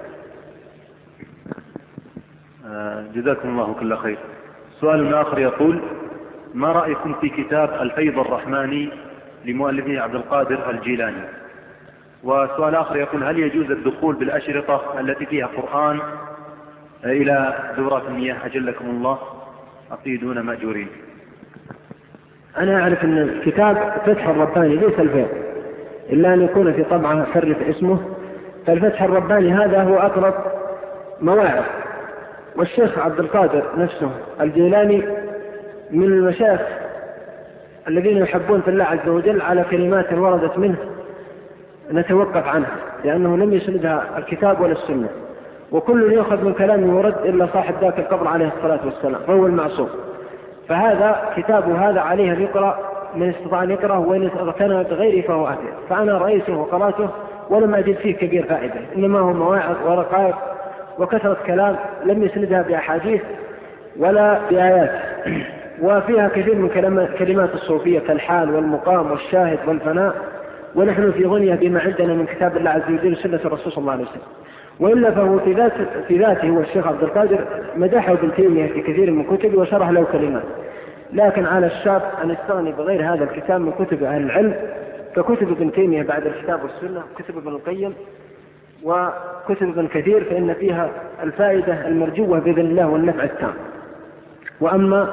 جزاكم الله كل خير. سؤال آخر يقول: ما رأيكم في كتاب الفيض الرحماني لمؤلفه عبد القادر الجيلاني؟ وسؤال آخر يقول: هل يجوز الدخول بالأشرطة التي فيها قرآن إلى دورات المياه أجلكم الله أفيدون مأجورين؟ أنا أعرف أن الكتاب فتح الرباني ليس الفيض، إلا أن يكون في طبعة حرف اسمه، فالفتح الرباني هذا هو أقرب مواعظ. والشيخ عبد القادر نفسه الجيلاني من المشايخ الذين يحبون في الله عز وجل على كلمات وردت منه نتوقف عنها، لأنه لم يسندها الكتاب ولا السنة، وكل يأخذ من كلامه ورد إلا صاحب ذاك القبر عليه الصلاة والسلام فهو المعصوم. فهذا كتابه هذا عليه أن يقرأ من استطاع أن يقرأ، وإن كان بغيره فهو أثر. فأنا رأيته وقرأته ولم أجد فيه كبير فائدة، إنما هو مواعظ ورقائق وكثرة كلام لم يسندها بأحاديث ولا بآيات، وفيها كثير من كلمات الصوفية كالحال والمقام والشاهد والفناء، ونحن في غنية بما عندنا من كتاب الله عز وجل وسنة الرسول صلى الله عليه وسلم. وإلا فهو في, ذات في ذاته هو الشيخ عبد القادر مدحه ابن تيمية في كثير من كتبه وشرح له كلمات، لكن على الشاب أن يستغني بغير هذا الكتاب من كتب أهل العلم ككتب ابن تيمية بعد الكتاب والسنة، كتب ابن القيم وكتب ابن كثير، فإن فيها الفائدة المرجوة بإذن الله والنفع التام. وأما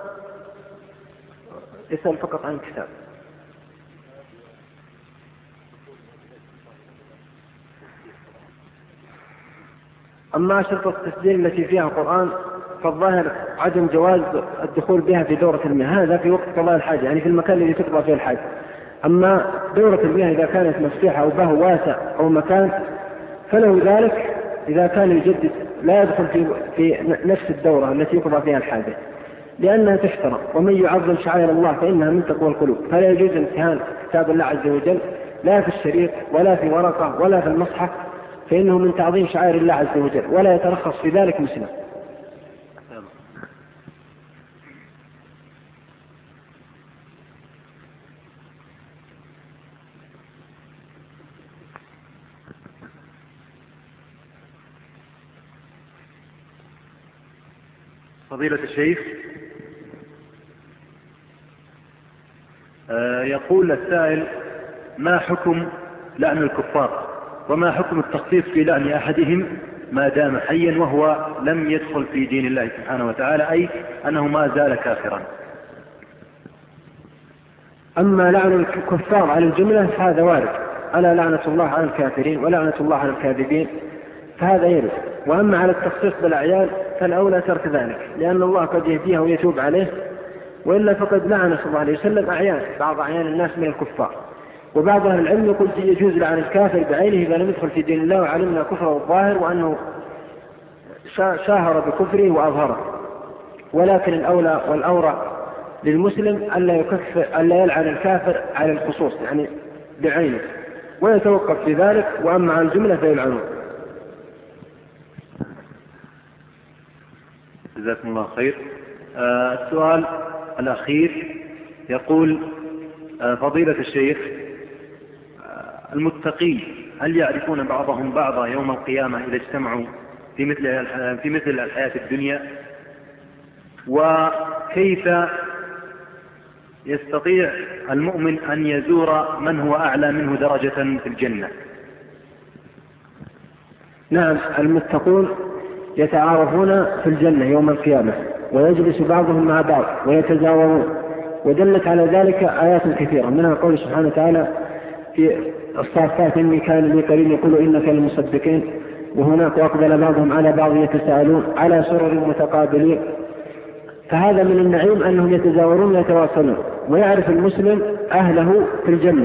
يسأل فقط عن الكتاب. أما أشرطة التسجيل التي فيها قرآن فالظاهر عدم جواز الدخول بها في دورة المياه، هذا في وقت قضاء الحاجة، يعني في المكان الذي تقضى فيه الحاجة. أما دورة المياه إذا كانت مفتوحة أو به واسع أو مكان فله ذلك إذا كان يجدد لا يدخل في, في نفس الدورة التي يقضى فيها الحاجة، لأنها تحترم، ومن يعظم شعائر الله فإنها من تقوى القلوب. فلا يجوز امتهان كتاب الله عز وجل لا في الشريط ولا في ورقة ولا في المصحف، فإنه من تعظيم شعائر الله عز وجل، ولا يترخص في ذلك مسلم. فضيلة الشيخ، آه يقول السائل: ما حكم لعن الكفار، وما حكم التخصيص في لعن أحدهم ما دام حيا وهو لم يدخل في دين الله سبحانه وتعالى، أي أنه ما زال كافرا؟ أما لعن الكفار على الجملة فهذا وارد، ألا لعنة الله على الكافرين ولعنة الله على الكاذبين، فهذا يرد. وأما على التخصيص بالأعيان فالأولى ترك ذلك، لأن الله قد يهديها ويتوب عليه، وإلا فقد لعن صلى الله عليه وسلم أعيان بعض أعيان الناس من الكفار. وبعض أهل العلم يقول يجوز لعن الكافر بعينه إذا لم يدخل في دين الله وعلمنا كفره الظاهر وأنه شاهر بكفره وأظهره، ولكن الأولى والأورى للمسلم ألا يكفر ألا يلعن الكافر على الخصوص يعني بعينه، ويتوقف في ذلك. وأما عن الجملة فيلعنون. جزاكم الله خير. آه السؤال الأخير يقول: آه فضيلة الشيخ، آه المتقين هل يعرفون بعضهم بعضا يوم القيامة إذا اجتمعوا في مثل في مثل الحياة الدنيا؟ وكيف يستطيع المؤمن أن يزور من هو أعلى منه درجة في الجنة؟ نعم، المتقون يتعارفون في الجنة يوم القيامة، ويجلس بعضهم مع بعض ويتزاورون. ودلت على ذلك آيات كثيرة، منها قول سبحانه وتعالى في الصافات إني كان لي قرين يقول إنك المصدقين، وهناك وأقبل بعضهم على بعض يتساءلون على سرر متقابلين. فهذا من النعيم أنهم يتزاورون ويتواصلون، ويعرف المسلم أهله في الجنة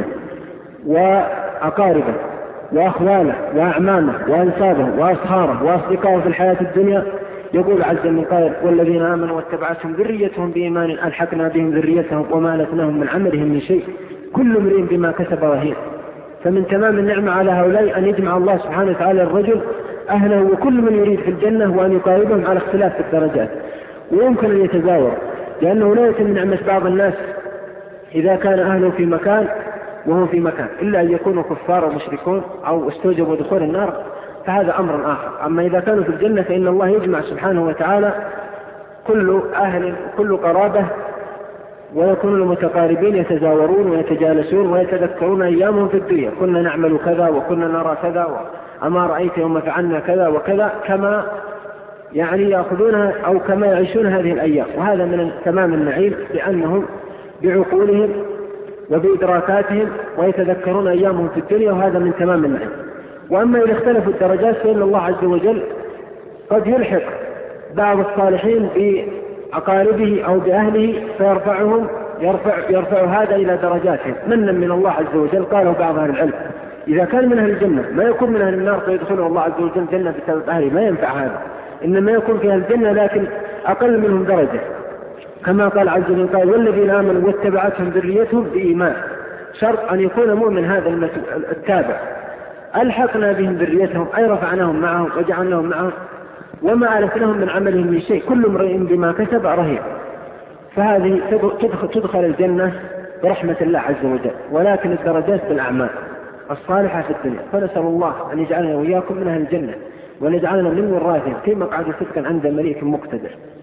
وأقاربه وأخواله وأعمامه وأنسابه وأصهاره وأصدقائه في الحياة الدنيا. يقول عز من قائل والذين آمنوا واتبعتهم ذريتهم بإيمان ألحقنا بهم ذريتهم وما ألتناهم من عملهم من شيء كل امرئ بما كسب رهين. فمن تمام النعمة على هؤلاء أن يجمع الله سبحانه وتعالى الرجل أهله وكل من يريد في الجنة، وأن يقاربهم على اختلاف في الدرجات، ويمكن أن يتزاور، لأنه لا يتم نعمة بعض الناس إذا كان أهله في مكان وهو في مكان إلا أن يكونوا كفار ومشركون أو استوجبوا دخول النار، فهذا أمر آخر. أما إذا كانوا في الجنة فإن الله يجمع سبحانه وتعالى كل أهل كل قرابة، ويكونون المتقاربين يتزاورون ويتجالسون ويتذكرون أيامهم في الدنيا، كنا نعمل كذا وكنا نرى كذا وأما رأيت يوم فعلنا كذا وكذا، كما يعني يأخذونها أو كما يعيشون هذه الأيام. وهذا من تمام النعيم، لأنهم بعقولهم وبإدراكاتهم ويتذكرون أيامهم في الدنيا، وهذا من تمام النعيم. وأما إذا اختلفوا الدرجات فإن الله عز وجل قد يلحق بعض الصالحين بأقاربه أو بأهله فيرفعهم يرفع, يرفع هذا إلى درجاتهم منا من الله عز وجل. قاله بعض أهل العلم إذا كان من أهل الجنة ما يكون من أهل النار فيدخله الله عز وجل الجنة بسبب أهله، ما ينفع هذا، إنما يكون في أهل الجنة لكن أقل منهم درجة، كما قال عز وجل قال والذين آمنوا واتبعتهم ذريتهم بإيمان. شرط أن يكون مؤمن هذا التابع. ألحقنا بهم ذريتهم أي رفعناهم معهم وجعلناهم معهم وما ألفناهم من عملهم من شيء كل امرئ بما كسب رهين. فهذه تدخل الجنة برحمة الله عز وجل، ولكن الدرجات بالأعمال الصالحة في الدنيا. فنسأل الله أن يجعلنا وإياكم من أهل الجنة، ونجعلنا من وراثهم في مقعد صدق عند مليك مقتدر.